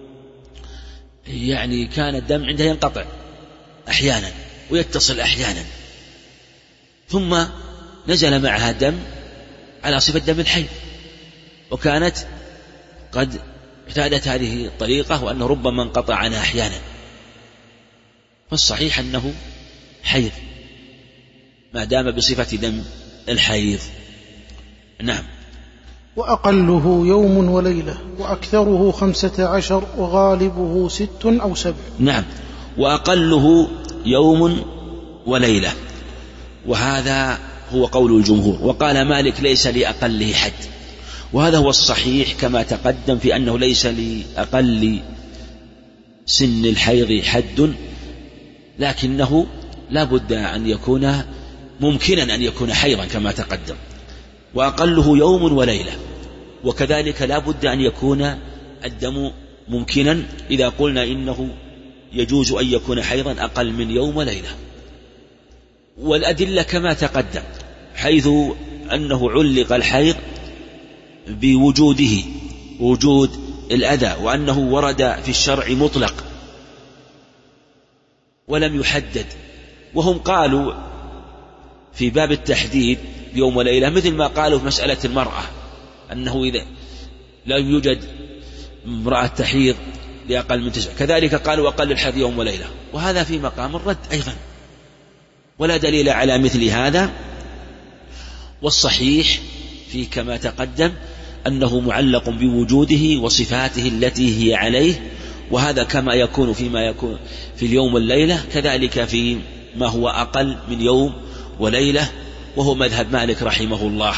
يعني كان الدم عندها ينقطع أحيانا ويتصل أحيانا، ثم نزل معها دم على صفة دم الحيض، وكانت قد اعتادت هذه الطريقة وأنه ربما انقطع عنها أحيانا، فالصحيح أنه حيض ما دام بصفة دم الحيض. نعم. وأقله يوم وليلة، وأكثره 15، وغالبه 6 أو 7. نعم. وأقله يوم وليلة، وهذا هو قول الجمهور. وقال مالك ليس لأقله حد، وهذا هو الصحيح كما تقدم في أنه ليس لأقل سن الحيض حد، لكنه لا بد أن يكون ممكنا أن يكون حيضا كما تقدم. وأقله يوم وليلة، وكذلك لا بد أن يكون الدم ممكنا إذا قلنا إنه يجوز أن يكون حيضا أقل من يوم وليلة. والأدلة كما تقدم، حيث أنه علق الحيض بوجوده، وجود الأذى، وأنه ورد في الشرع مطلق ولم يحدد. وهم قالوا في باب التحديد يوم وليلة مثل ما قالوا في مسألة المرأة، أنه إذا لم يوجد امرأة تحيض لأقل من 9، كذلك قالوا أقل الحيض يوم وليلة، وهذا في مقام الرد أيضا، ولا دليل على مثل هذا. والصحيح في كما تقدم أنه معلق بوجوده وصفاته التي هي عليه، وهذا كما يكون فيما يكون في اليوم والليلة كذلك في ما هو أقل من يوم وليلة، وهو مذهب مالك رحمه الله.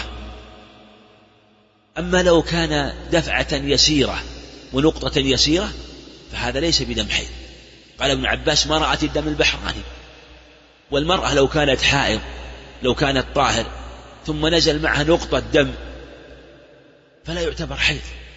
أما لو كان دفعة يسيرة ونقطة يسيرة فهذا ليس بدم حيض. قال ابن عباس ما رأت الدم البحراني. والمرأة لو كانت حائض، لو كانت طاهر ثم نزل معها نقطة دم فلا يعتبر حيض،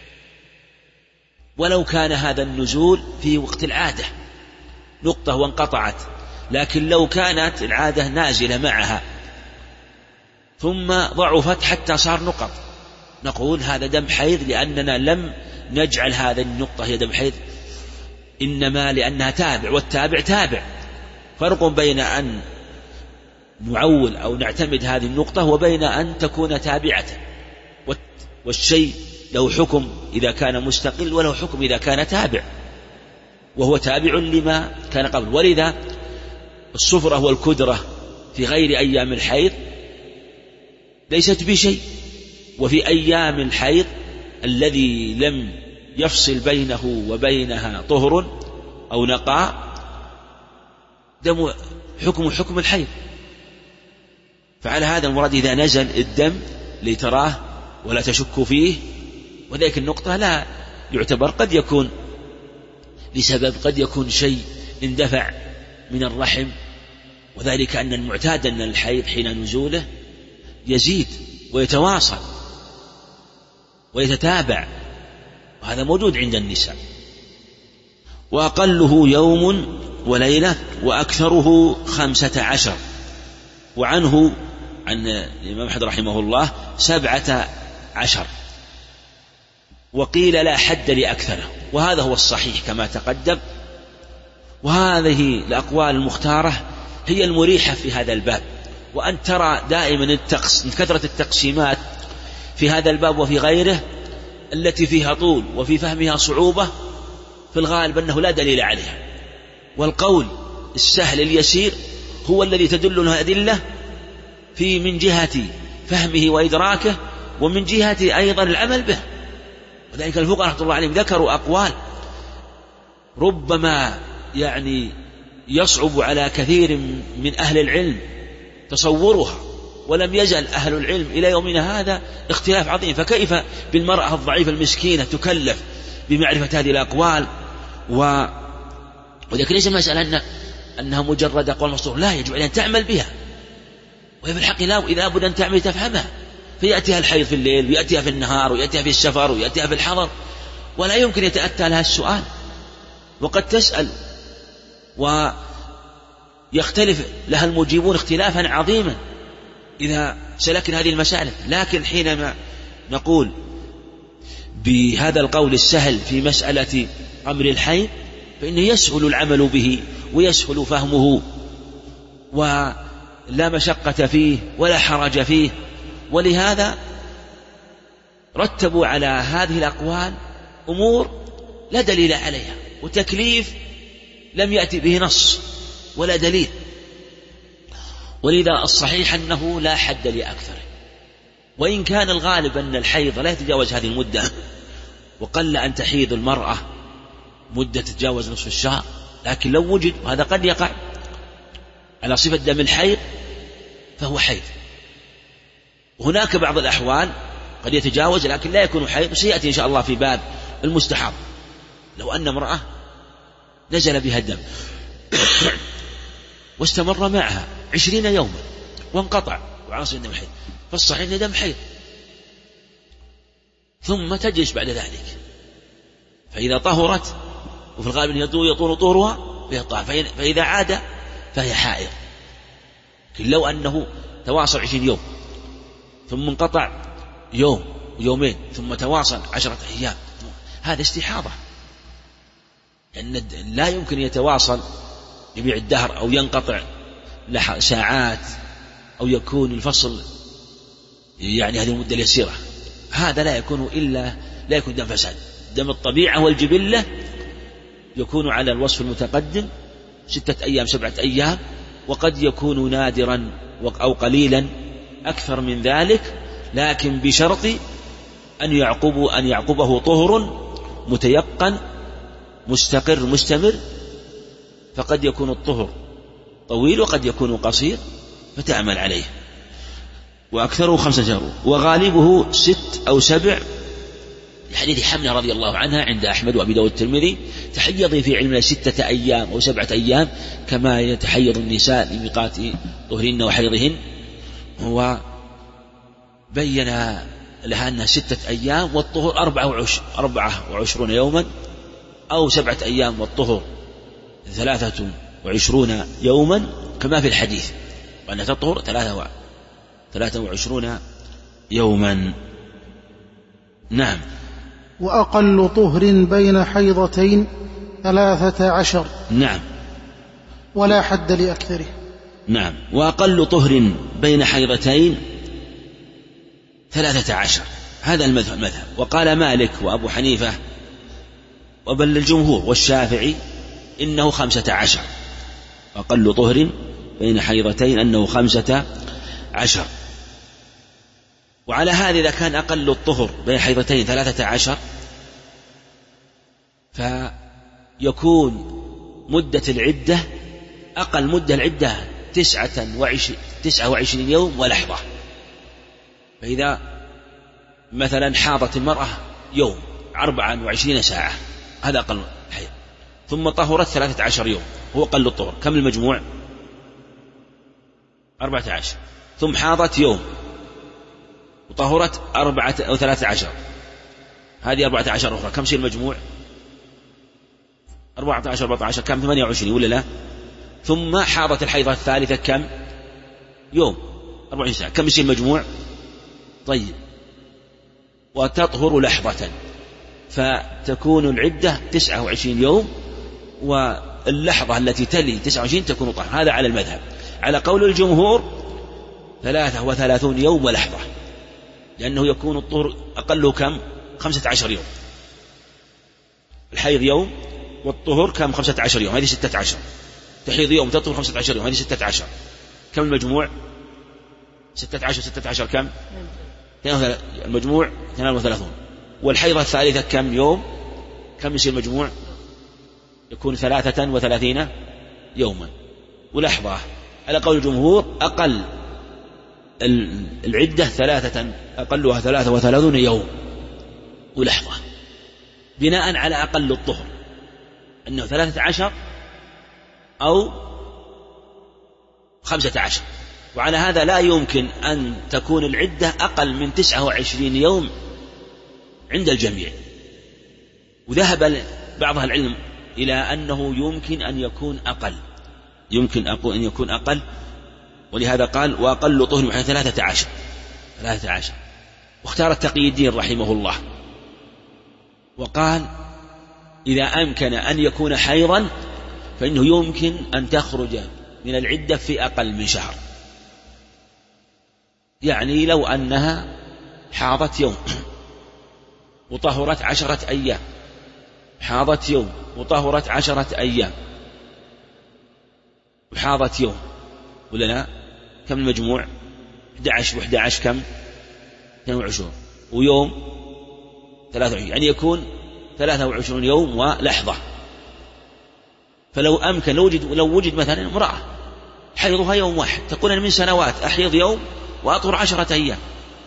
ولو كان هذا النزول في وقت العادة نقطة وانقطعت، لكن لو كانت العادة نازلة معها ثم ضعفت حتى صار نقط، نقول هذا دم حيض، لأننا لم نجعل هذه النقطة هي دم حيض، إنما لأنها تابع، والتابع تابع. فرق بين أن نعول أو نعتمد هذه النقطة وبين أن تكون تابعة، والشيء له حكم إذا كان مستقل وله حكم إذا كان تابع، وهو تابع لما كان قبل. ولذا الصفرة والكدرة في غير أيام الحيض ليست بشيء، وفي أيام الحيض الذي لم يفصل بينه وبينها طهر أو نقاء دم حكم الحيض. فعلى هذا المراد إذا نزل الدم لتراه ولا تشك فيه، وذلك النقطة لا يعتبر، قد يكون لسبب، قد يكون شيء اندفع من الرحم، وذلك أن المعتاد أن الحيض حين نزوله يزيد ويتواصل ويتتابع، وهذا موجود عند النساء. وأقله يوم وليلة وأكثره 15، وعنه عن الإمام أحمد رحمه الله 17، وقيل لا حد لأكثره، وهذا هو الصحيح كما تقدم. وهذه الأقوال المختارة هي المريحة في هذا الباب، وأن ترى دائما كثرة التقسيمات في هذا الباب وفي غيره التي فيها طول وفي فهمها صعوبة، في الغالب أنه لا دليل عليها، والقول السهل اليسير هو الذي تدله الأدلة في من جهة فهمه وإدراكه، ومن جهة أيضا العمل به. وذلك الفقهاء رحمة الله عليهم ذكروا أقوال ربما يصعب على كثير من أهل العلم تصورها، ولم يزل أهل العلم إلى يومنا هذا اختلاف عظيم. فكيف بالمرأة الضعيفة المسكينة تكلف بمعرفة هذه الأقوال؟ ولكن ليس المسألة أنها مجرد أقوال مصدور، لا، يجب أن تعمل بها، وهي في الحق إذا أبدا أن تعمل تفهمها. فيأتيها الحيض في الليل، ويأتيها في النهار، ويأتيها في السفر، ويأتيها في الحضر، ولا يمكن يتأتى لها السؤال، وقد تسأل ويختلف لها المجيبون اختلافا عظيما إذا سلكنا هذه المسألة. لكن حينما نقول بهذا القول السهل في مسألة أمر الحيض فإنه يسهل العمل به ويسهل فهمه، ولا مشقة فيه ولا حرج فيه. ولهذا رتبوا على هذه الأقوال أمور لا دليل عليها، وتكليف لم يأتي به نص ولا دليل. ولذا الصحيح أنه لا حد لأكثره، وإن كان الغالب أن الحيض لا يتجاوز هذه المدة، وقل أن تحيض المرأة مدة تتجاوز نصف الشهر، لكن لو وجد، وهذا قد يقع على صفة دم الحيض، فهو حيض. وهناك بعض الأحوال قد يتجاوز لكن لا يكون حيض، سيأتي إن شاء الله في باب المستحاض. لو أن امرأة نزل بها الدم واستمر معها 20 يوما وانقطع وعلى صفة دم الحيض، فالصحيح أن دم حيض، ثم تجلس بعد ذلك، فإذا طهرت، وفي الغالب يطول طهرها فهي طاهر، فإذا عاد فهي حائض. لكن لو أنه تواصل 20 يوم ثم انقطع يوم ويومين ثم تواصل 10 أيام، هذا استحاضة، لأن لا يمكن يتواصل جميع الدهر أو ينقطع ساعات أو يكون الفصل هذه المدة اليسيرة. هذا لا يكون دم فساد. دم الطبيعة والجبلة يكون على الوصف المتقدم 6 أيام 7 أيام، وقد يكون نادرا أو قليلا أكثر من ذلك، لكن بشرط أن يعقبه طهر متيقن مستقر مستمر، فقد يكون الطهر طويل وقد يكون قصير فتعمل عليه. وأكثره 15، وغالبه 6 أو 7، لحديث حمنة رضي الله عنها عند أحمد وأبي داود والترمذي: تحيضي في علمنا 6 أيام أو 7 أيام كما يتحيض النساء لميقات طهرهن وحيضهن. وبين لها أنها 6 أيام والطهر 24 يوما، أو 7 أيام والطهر 23 يوما كما في الحديث، وأنها تطهر 23 يوما. نعم. وأقل طهر بين حيضتين 13. نعم. ولا حد لأكثره. نعم. وأقل طهر بين حيضتين 13، هذا المذهب. وقال مالك وأبو حنيفة وبل الجمهور والشافعي إنه 15. أقل طهر بين حيضتين أنه 15. وعلى هذا إذا كان أقل الطهر بين حيضتين 13 فيكون مدة العدة أقل مدة العدة 29 يوم ولحظة. فإذا مثلا حاضت المرأة يوم 24 ساعة، هذا أقل الحيض، ثم طهرت 13 يوم هو أقل الطهر، كم المجموع؟ 14. ثم حاضت يوم وطهرت 13، هذه 14 أخرى، كم شيء المجموع؟ 14 كم؟ 28 ولا لا؟ ثم حاضت الحيضة الثالثة كم؟ يوم 24 ساعة، كم شيء المجموع؟ طيب. وتطهر لحظة، فتكون العدة 29 يوم، واللحظة التي تلي 29 تكون طهر. هذا على المذهب. على قول الجمهور 33 يوم ولحظة، لأنه يكون الطهر أقله كم؟ 15 يوم. الحيض يوم والطهر كم؟ 15 يوم، هذه 16. تحيض يوم تطهر 15 يوم، هذه 16. كم المجموع؟ 16 كم؟ المجموع 32. والحيضة الثالثة كم يوم؟ كم يصير المجموع؟ يكون 33 يوما ولحظة. على قول الجمهور أقل العدة أقلها 33 يوم ولحظة، بناء على أقل الطهر أنه 13 أو 15. وعلى هذا لا يمكن أن تكون العدة أقل من 29 يوم عند الجميع. وذهب بعض العلم إلى أنه يمكن أن يكون أقل، ولهذا قال وأقل طهر 13. واختار التقي الدين رحمه الله وقال إذا أمكن أن يكون حيضا فإنه يمكن أن تخرج من العدة في أقل من شهر. يعني لو أنها حاضت يوم وطهرت 10 أيام، حاضت يوم وطهرت 10 أيام، وحاضت يوم ولا لا؟ كم المجموع؟ 11 و11 كم؟ 22 ويوم 23، يعني يكون 23 يوم ولحظة. فلو أمكن لو وجد مثلا امرأة حيضها يوم واحد، تقول أنا من سنوات أحيض يوم وأطهر 10 أيام،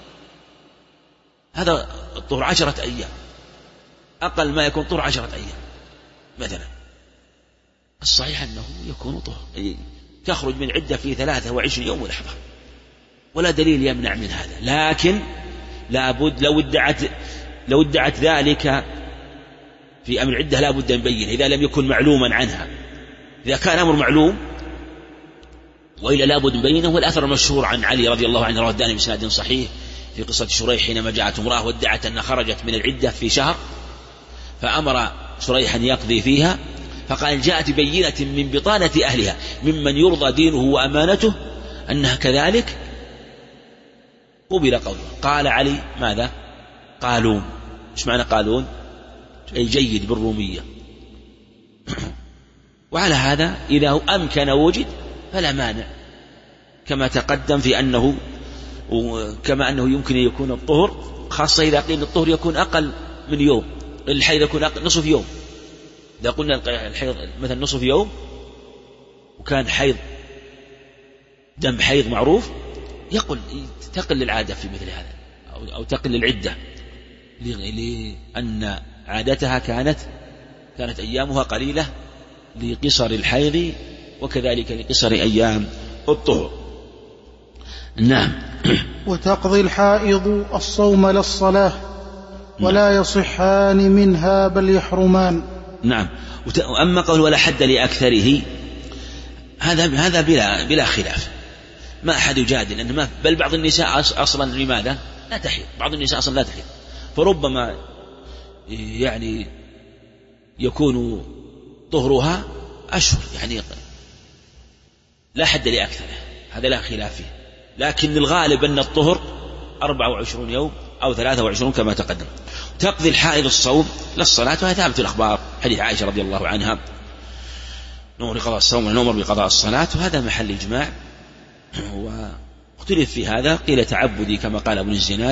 هذا الطهر 10 أيام، أقل ما يكون طهر 10 أيام مثلا. الصحيح أنه يكون طهر تخرج من عدة في 23 يوم ولحظة، ولا دليل يمنع من هذا. لكن لابد لو ادعت ذلك في أمر العدة لا بد أن يبين إذا لم يكن معلوما عنها. إذا كان أمر معلوم وإلا لا بد يبينه. والأثر المشهور عن علي رضي الله عنه رواه الدارمي بإسناد صحيح في قصة شريح حينما جاءت امرأة وادعت أن خرجت من العدة في شهر، فأمر شريحا يقضي فيها، فقال جاءت بينة من بطانة أهلها ممن يرضى دينه وأمانته أنها كذلك، قبل قوله. قال علي ماذا؟ قالون. ايش معنى قالون؟ أي جيد بالرومية. وعلى هذا إذا أمكن وجد فلا مانع، كما تقدم في أنه كما أنه يمكن أن يكون الطهر، خاصة إذا قيل الطهر يكون أقل من يوم، الحيض يكون أقل نصف يوم. إذا قلنا الحيض مثلا نصف يوم وكان حيض دم حيض معروف، تقل العادة في مثل هذا أو تقل العدة، لأن عادتها كانت أيامها قليلة لقصر الحيض وكذلك لقصر أيام الطهر. نعم. وتقضي الحائض الصوم لا الصلاة ولا يصحان منها بل يحرمان. نعم. أما قول ولا حد لأكثره هذا بلا خلاف، ما أحد يجادل أنه بل بعض النساء أصلا لماذا لا تحيض، بعض النساء أصلا لا تحيض، فربما يعني يكون طهرها أشهر، يعني لا حد لأكثره، هذا لا خلاف فيه، لكن الغالب أن الطهر 24 يوم أو 23 كما تقدم. تقضي الحائض الصوم لا الصلاة، وهي ثابت في الأخبار، حديث عائشة رضي الله عنها نؤمر بقضاء الصوم ونؤمر بقضاء الصلاة، وهذا محل إجماع. واختلف في هذا، قيل تعبدي كما قال ابن الزناد،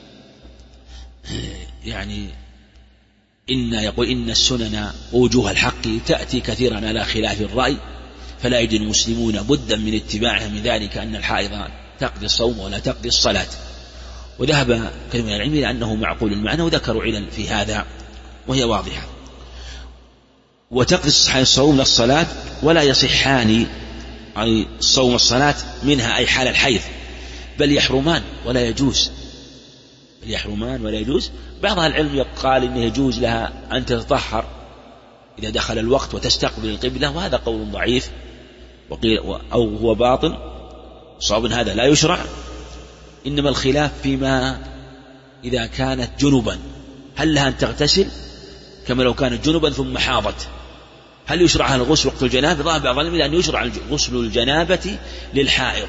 يعني يقول إن السنن ووجوه الحق تأتي كثيرا على خلاف الرأي، فلا يجد المسلمون بدا من اتباعها من ذلك أن الحائض تقضي الصوم ولا تقضي الصلاة. وذهب كثير من العلم إلى أنه معقول المعنى، وذكروا علل في هذا وهي واضحة. وتقضي الصوم لا الصلاة ولا يصحان، أي الصوم والصلاة منها أي حال الحيض، بل يحرمان ولا يجوز، بل يحرمان ولا يجوز. بعض العلم قال إنه يجوز لها أن تتطهر إذا دخل الوقت وتستقبل القبلة، وهذا قول ضعيف وقيل أو هو باطل، صواب هذا لا يشرع. إنما الخلاف فيما إذا كانت جنبا، هل لها أن تغتسل كما لو كانت جنبا ثم حاضت؟ هل يشرع الغسل وقت الجنابة؟ ظاهر بعض العلم أن يشرع غسل الجنابة للحائض،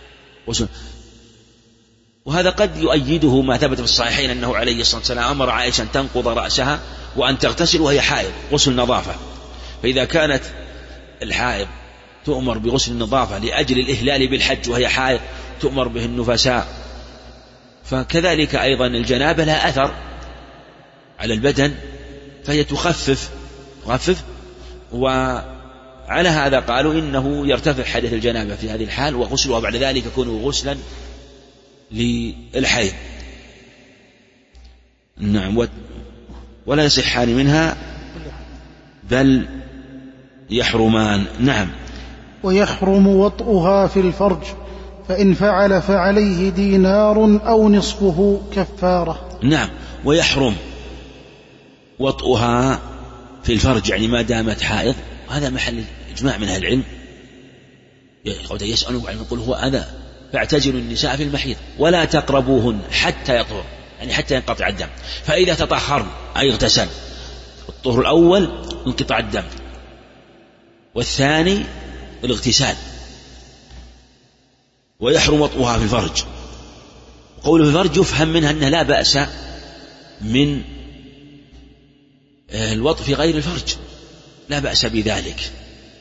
وهذا قد يؤيده ما ثبت في الصحيحين أنه عليه الصلاة والسلام أمر عائشة أن تنقض رأسها وأن تغتسل وهي حائض غسل نظافة. فإذا كانت الحائض تؤمر بغسل النظافة لأجل الإهلال بالحج وهي حائض تؤمر به النفساء، فكذلك أيضا الجنابة لها أثر على البدن فهي تخفف، وعلى هذا قالوا إنه يرتفع حدث الجنابة في هذه الحال، وغسلها بعد ذلك يكون غسلا للحيض. نعم. ولا يصحان منها بل يحرمان. نعم. ويحرم وطئها في الفرج، فإن فعل فعليه دينار أو نصفه كفارة. نعم. ويحرم وطئها في الفرج، يعني ما دامت حائض، هذا محل إجماع من أهل العلم. يسألون يقول هو أذى، فاعتزلوا النساء في المحيض ولا تقربوهن حتى يطهر، يعني حتى ينقطع الدم. فإذا تطهرن أي اغتسل، الطهر الأول انقطاع الدم، والثاني الاغتسال. ويحرم وطئها في الفرج، قوله في الفرج يفهم منها أنه لا بأس من الوطء في غير الفرج، لا بأس بذلك.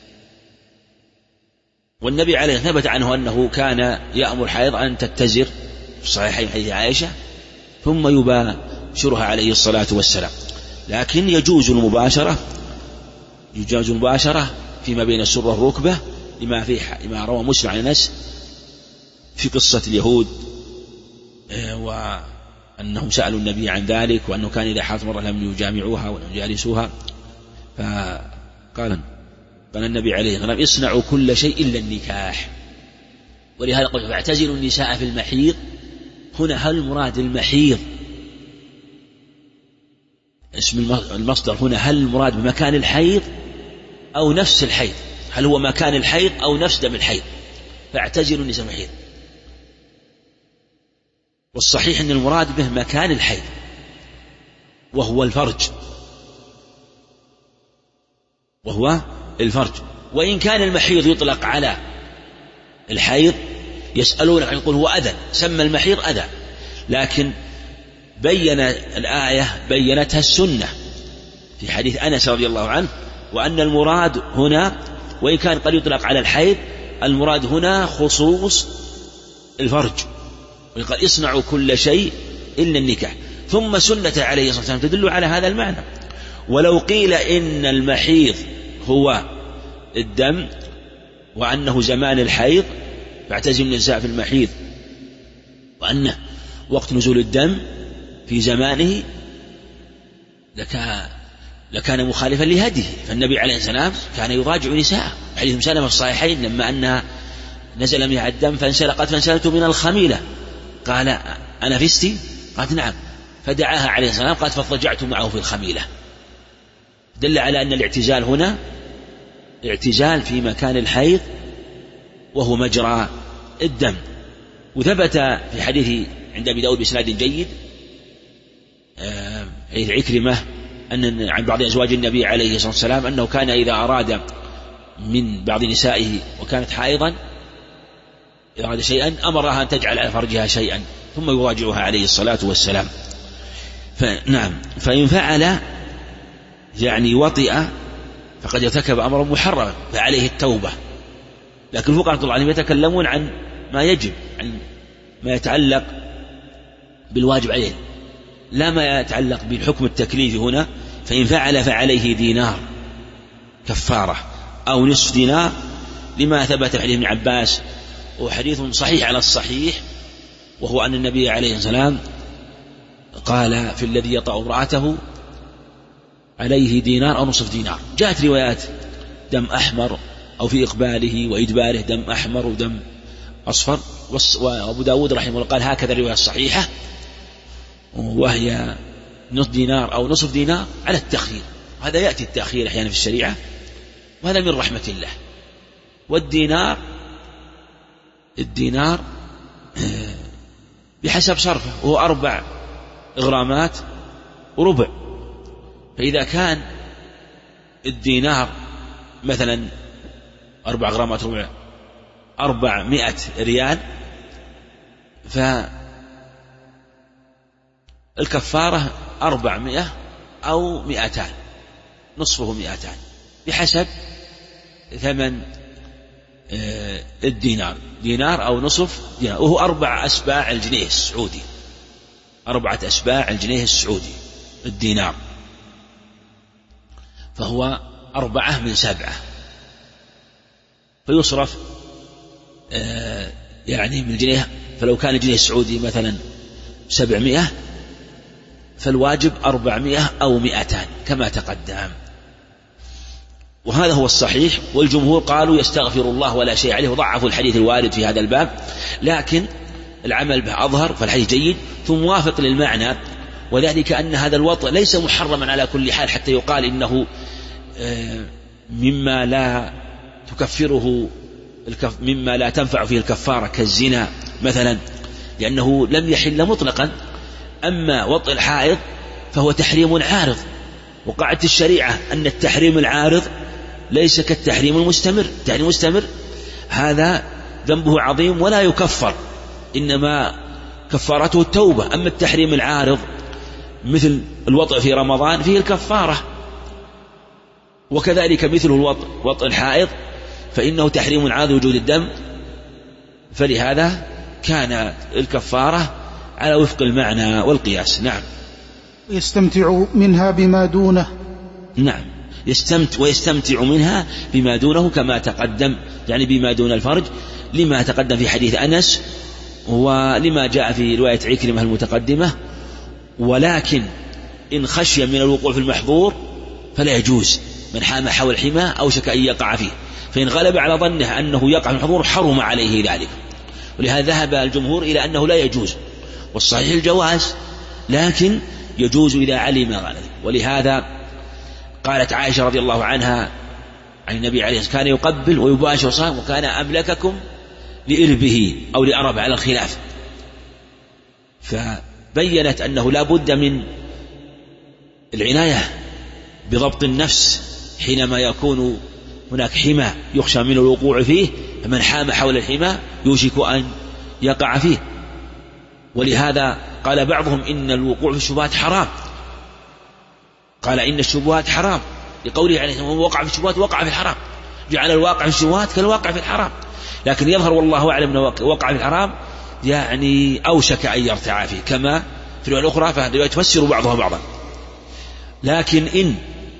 والنبي عليه ثبت عنه أنه كان يأمر حائض أن تتزر في الصحيحين حديث عائشة ثم يباشرها عليه الصلاة والسلام. لكن يجوز المباشرة فيما بين السرة والركبة، لما روى مسلم عن أنس في قصة اليهود، وأنهم سألوا النبي عن ذلك، وأنه كان إذا حاضت مرة لم يجامعوها ولم يجالسوها، فقال النبي عليه الصلاة والسلام اصنعوا كل شيء إلا النكاح. ولهذا قلت فاعتزلوا النساء في المحيض، هنا هل المراد المحيض اسم المصدر هنا، هل المراد بمكان الحيض أو نفس الحيض؟ هل هو مكان الحيض أو نفس دم الحيض؟ فاعتزلوا النساء في المحيض، والصحيح أن المراد به مكان الحيض وهو الفرج. وإن كان المحيض يطلق على الحيض يسألون يقول هو أذى، سمى المحيض أذى، لكن الآية بينتها السنة في حديث أنس رضي الله عنه، وأن المراد هنا وإن كان قد يطلق على الحيض، المراد هنا خصوص الفرج، وقال اصنعوا كل شيء إلا النكاح. ثم سنة عليه الصلاة والسلام تدل على هذا المعنى. ولو قيل إن المحيض هو الدم وأنه زمان الحيض فاعتزل النساء في المحيض، وأنه وقت نزول الدم في زمانه لكان مخالفا لهديه، فالنبي عليه السلام كان يراجع نساءه. حديث سلمة في الصحيحين لما أنها نزل منها الدم فانسلقت فانسلت من الخميلة. قال أنفستي؟ قالت نعم. فدعاها عليه السلام قالت فاضطجعت معه في الخميلة. دل على أن الاعتزال هنا اعتزال في مكان الحيض وهو مجرى الدم. وثبت في حديث عند أبي داود بإسناد جيد حديث عكرمة أن عن بعض أزواج النبي عليه الصلاة والسلام أنه كان إذا أراد من بعض نسائه وكانت حائضا إذا أراد شيئا أمرها أن تجعل على فرجها شيئا ثم يراجعها عليه الصلاة والسلام. فنعم، فإن فعل يعني وطئ فقد ارتكب أمرا محرما فعليه التوبة. لكن الفقهاء رحمة الله عليهم يتكلمون عن ما يجب، عن ما يتعلق بالواجب عليه، لا ما يتعلق بالحكم التكليفي هنا. فإن فعل فعليه دينار كفارة أو نصف دينار، لما ثبت في حديث ابن عباس وحديث صحيح على الصحيح، وهو أن النبي عليه السلام قال في الذي يطأ امرأته عليه دينار أو نصف دينار. جاءت روايات دم أحمر أو في إقباله وإدباره دم أحمر ودم أصفر، وأبو داود رحمه الله قال هكذا الرواية الصحيحة، وهي نصف دينار أو نصف دينار على التخيير. هذا يأتي التأخير أحيانا في الشريعة، وهذا من رحمة الله. والدينار بحسب صرفه، وهو 4 غرامات وربع. فإذا كان الدينار مثلا 4 غرامات ربع 400 ريال، فالكفارة 400 أو 200، نصفه 200 بحسب ثمن الدينار، دينار أو نصف دينار، وهو 4 أسباع الجنيه السعودي، 4 أسباع الجنيه السعودي الدينار، فهو 4 من 7، فيصرف يعني من الجنيه. فلو كان الجنيه السعودي مثلا 700 فالواجب 400 أو 200 كما تقدم. وهذا هو الصحيح. والجمهور قالوا يستغفر الله ولا شيء عليه، وضعفوا الحديث الوارد في هذا الباب، لكن العمل به أظهر، فالحديث جيد ثم موافق للمعنى، وذلك أن هذا الوطء ليس محرما على كل حال حتى يقال إنه مما لا تكفره مما لا تنفع فيه الكفارة كالزنا مثلا، لأنه لم يحل مطلقا. أما وطء الحائض فهو تحريم عارض، وقاعدة الشريعة أن التحريم العارض ليس كالتحريم المستمر. التحريم المستمر هذا ذنبه عظيم ولا يكفر، إنما كفارته التوبة. أما التحريم العارض مثل الوطء في رمضان فيه الكفارة، وكذلك مثل وطء الحائض فإنه تحريم عارض وجود الدم، فلهذا كان الكفارة على وفق المعنى والقياس. نعم. يستمتع منها بما دونه. نعم، ويستمتع منها بما دونه كما تقدم، يعني بما دون الفرج، لما تقدم في حديث أنس ولما جاء في رواية عكرمة المتقدمة. ولكن إن خشي من الوقوع في المحظور فلا يجوز. من حام حول الحمى أوشك أن يقع فيه، فإن غلب على ظنه أنه يقع في المحظور حرم عليه ذلك. ولهذا ذهب الجمهور إلى أنه لا يجوز، والصحيح الجواز، لكن يجوز إذا علم غلبه. ولهذا قالت عائشة رضي الله عنها عن النبي عليه الصلاة والسلام كان يقبل ويباشر صائم، وكان أملككم لإربه أو لأرب على الخلاف. فبينت أنه لا بد من العناية بضبط النفس حينما يكون هناك حمى يخشى من الوقوع فيه، فمن حام حول الحمى يوشك أن يقع فيه. ولهذا قال بعضهم إن الوقوع في الشبهات حرام، قال إن الشبهات حرام لقوله عليه الصلاة والسلام وقع في الشبهات وقع في الحرام، جعل الواقع في الشبهات كالواقع في الحرام. لكن يظهر والله أعلم أنه وقع في الحرام يعني أوشك أن يرتع فيه، كما في الرواية الأخرى، فهذا يتفسر بعضها بعضا. لكن إن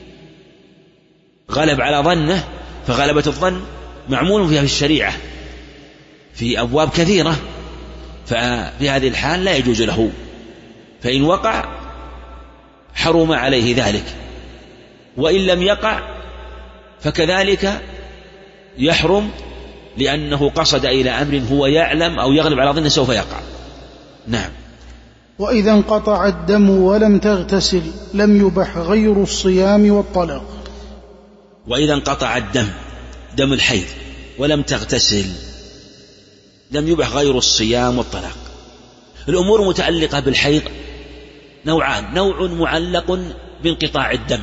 غلب على ظنه، فغلبة الظن معمول فيها في الشريعة في أبواب كثيرة، ففي هذه الحال لا يجوز له، فإن وقع حرم عليه ذلك، وإن لم يقع فكذلك يحرم لأنه قصد إلى أمر هو يعلم أو يغلب على ظنه سوف يقع. نعم. وإذا انقطع الدم ولم تغتسل لم يبح غير الصيام والطلاق. وإذا انقطع الدم، دم الحيض، ولم تغتسل لم يبح غير الصيام والطلاق. الأمور متعلقة بالحيض نوعان: نوع معلق بانقطاع الدم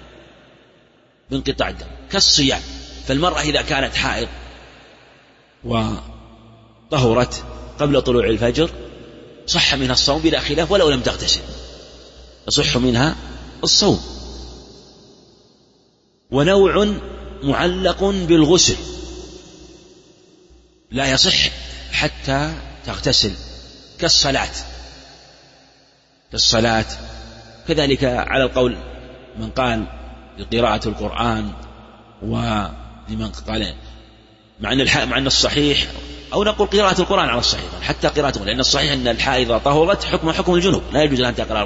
كالصيام، فالمرأة إذا كانت حائض وطهرت قبل طلوع الفجر صح منها الصوم بلا خلاف ولو لم تغتسل، يصح منها الصوم. ونوع معلق بالغسل لا يصح حتى تغتسل كالصلاة. كذلك على القول من قال بقراءة القرآن، ولمن قال مع أن الصحيح، أو نقول قراءة القرآن على الصحيح حتى قراءته، لأن الصحيح أن الحائض طهرت حكم الجنوب، لا يجوز أن تقرأ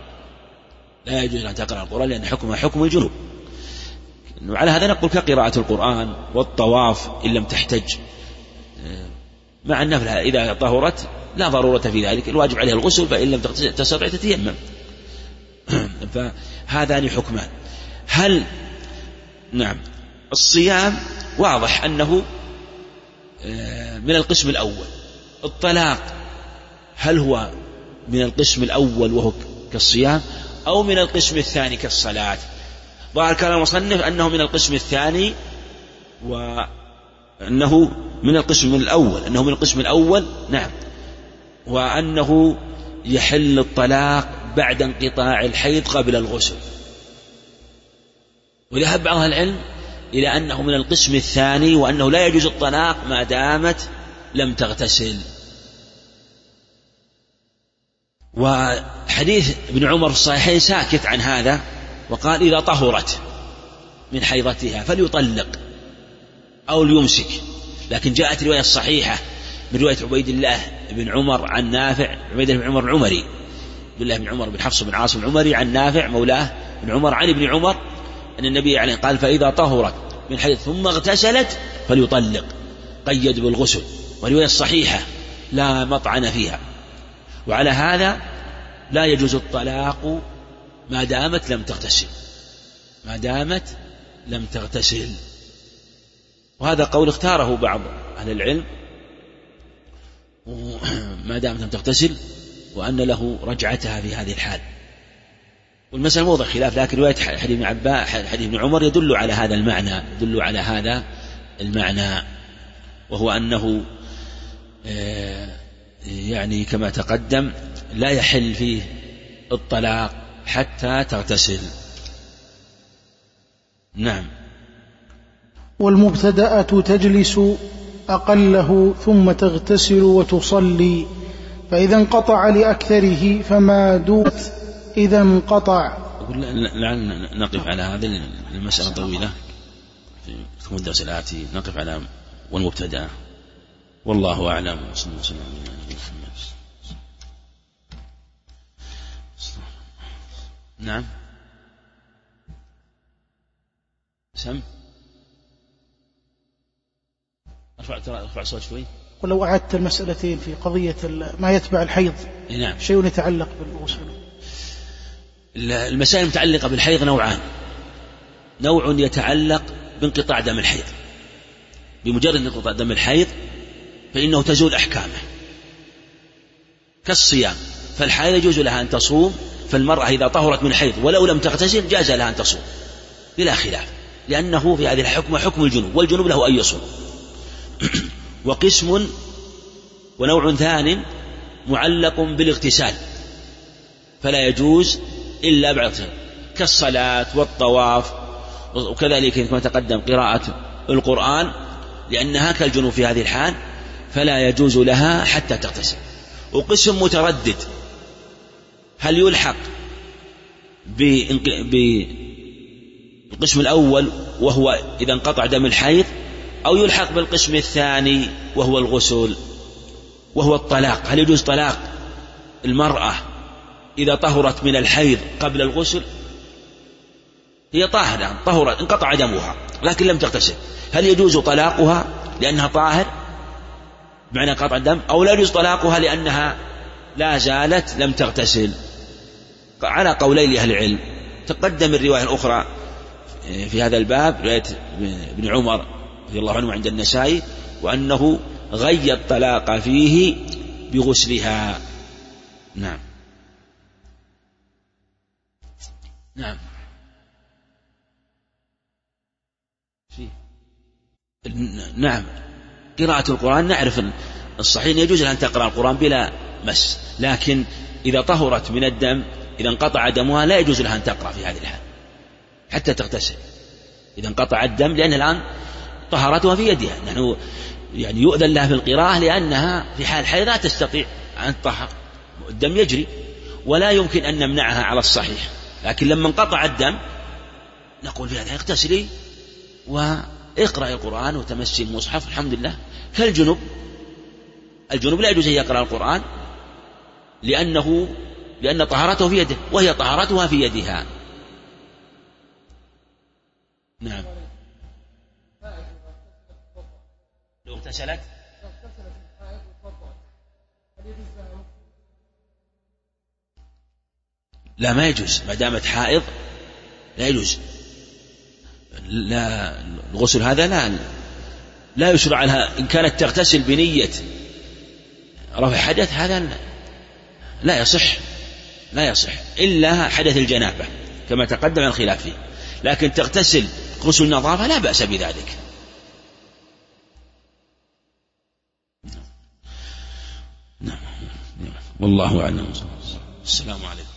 القرآن لأن حكم الجنوب. وعلى هذا نقول كقراءة القرآن والطواف إن لم تحتج، مع النفل إذا طهرت لا ضرورة في ذلك، الواجب عليها الغسل، فإن لم تستطع تتيمم. فهذان حكمان. نعم. الصيام واضح أنه من القسم الأول. الطلاق هل هو من القسم الأول وهو كالصيام، أو من القسم الثاني كالصلاة؟ ظاهر كلام المصنف أنه من القسم الثاني، وأنه من القسم الأول. نعم. وأنه يحل الطلاق بعد انقطاع الحيض قبل الغسل. وذهب بعض العلم إلى أنه من القسم الثاني، وأنه لا يجوز الطلاق ما دامت لم تغتسل. وحديث ابن عمر في الصحيحين ساكت عن هذا، وقال إذا طهرت من حيضتها فليطلق أو ليمسك. لكن جاءت رواية صحيحة من رواية عبيد الله بن عمر عن نافع، عبيد الله بن عمر العمري، عبد الله بن عمر بن حفص بن عاصم العمري، عن نافع مولاه بن عمر عن ابن عمر أن النبي عليه قال فإذا طهرت من حيض ثم اغتسلت فليطلق، قيد بالغسل. ورواية صحيحة لا مطعن فيها. وعلى هذا لا يجوز الطلاق ما دامت لم تغتسل. وهذا قول اختاره بعض أهل العلم، ما دامت لم تغتسل، وأن له رجعتها في هذه الحال. والمسألة موضع خلاف، لكن رواية حديث ابن عمر يدل على هذا المعنى، وهو أنه يعني كما تقدم لا يحل فيه الطلاق حتى تغتسل. نعم. والمبتدأة تجلس أقله ثم تغتسل وتصلي، فإذا انقطع لأكثره فما دوت إذا انقطع. نقف على هذه المسألة طويلة في الدرس الآتي، نقف على والمبتدأ، والله أعلم. صلى الله عليه وسلم. نعم. سم ارفع صوت شوي. ولو أعدت المسألتين في قضية ما يتبع الحيض. نعم. شيء يتعلق بالغسل. المسائل المتعلقة بالحيض نوعان: نوع يتعلق بانقطاع دم الحيض، بمجرد انقطاع دم الحيض فإنه تزول أحكامه كالصيام، فالحائض يجوز لها أن تصوم، فالمرأة إذا طهرت من الحيض ولو لم تغتسل جاز لها أن تصوم بلا خلاف، لأنه في هذه الحكمة حكم الجنوب، والجنوب له أن يصوم. ونوع ثاني معلق بالاغتسال، فلا يجوز إلا بعد كالصلاة والطواف، وكذلك كما تقدم قراءة القرآن، لأنها كالجنوب في هذه الحال فلا يجوز لها حتى تغتسل. وقسم متردد، هل يلحق بالقسم الأول وهو إذا انقطع دم الحيض، أو يلحق بالقسم الثاني وهو الغسل وهو الطلاق؟ هل يجوز طلاق المرأة إذا طهرت من الحيض قبل الغسل؟ هي طاهرة، طهرت انقطع دمها لكن لم تغتسل، هل يجوز طلاقها لأنها طاهر بمعنى قطع الدم، أو لا يجوز طلاقها لأنها لا زالت لم تغتسل، على قولي لأهل العلم. تقدم الرواية الأخرى في هذا الباب رواية ابن عمر رضي الله عنه عند النسائي، وأنه غير الطلاق فيه بغسلها. نعم. نعم. نعم. قراءة القرآن نعرف الصحيح يجوز أن تقرأ القرآن بلا مس، لكن إذا طهرت من الدم، إذا انقطع دمها لا يجوز لها أن تقرأ في هذه الحال حتى تغتسل إذا انقطع الدم، لأن الآن طهارتها في يدها. نحن يعني يؤذن لها في القراءة لأنها في حال حيض لا تستطيع أن تطهر، الدم يجري ولا يمكن أن نمنعها على الصحيح. لكن لما انقطع الدم نقول في هذا اغتسلي واقرأ القرآن وتمسي المصحف، الحمد لله. كالجنوب، الجنوب لا يجوز أن يقرأ القرآن لأن طهارته في يده وهي طهارتها في يدها. نعم. لو اغتسلت لا، ما يجوز ما دامت حائض، لا يجوز. لا، الغسل هذا لا يشرع لها. إن كانت تغتسل بنية رفع حدث هذا لا يصح إلا حدث الجنابة كما تقدم الخلاف فيه، لكن تغتسل غسل نظافة لا بأس بذلك. نعم. والله أعلم. السلام عليكم.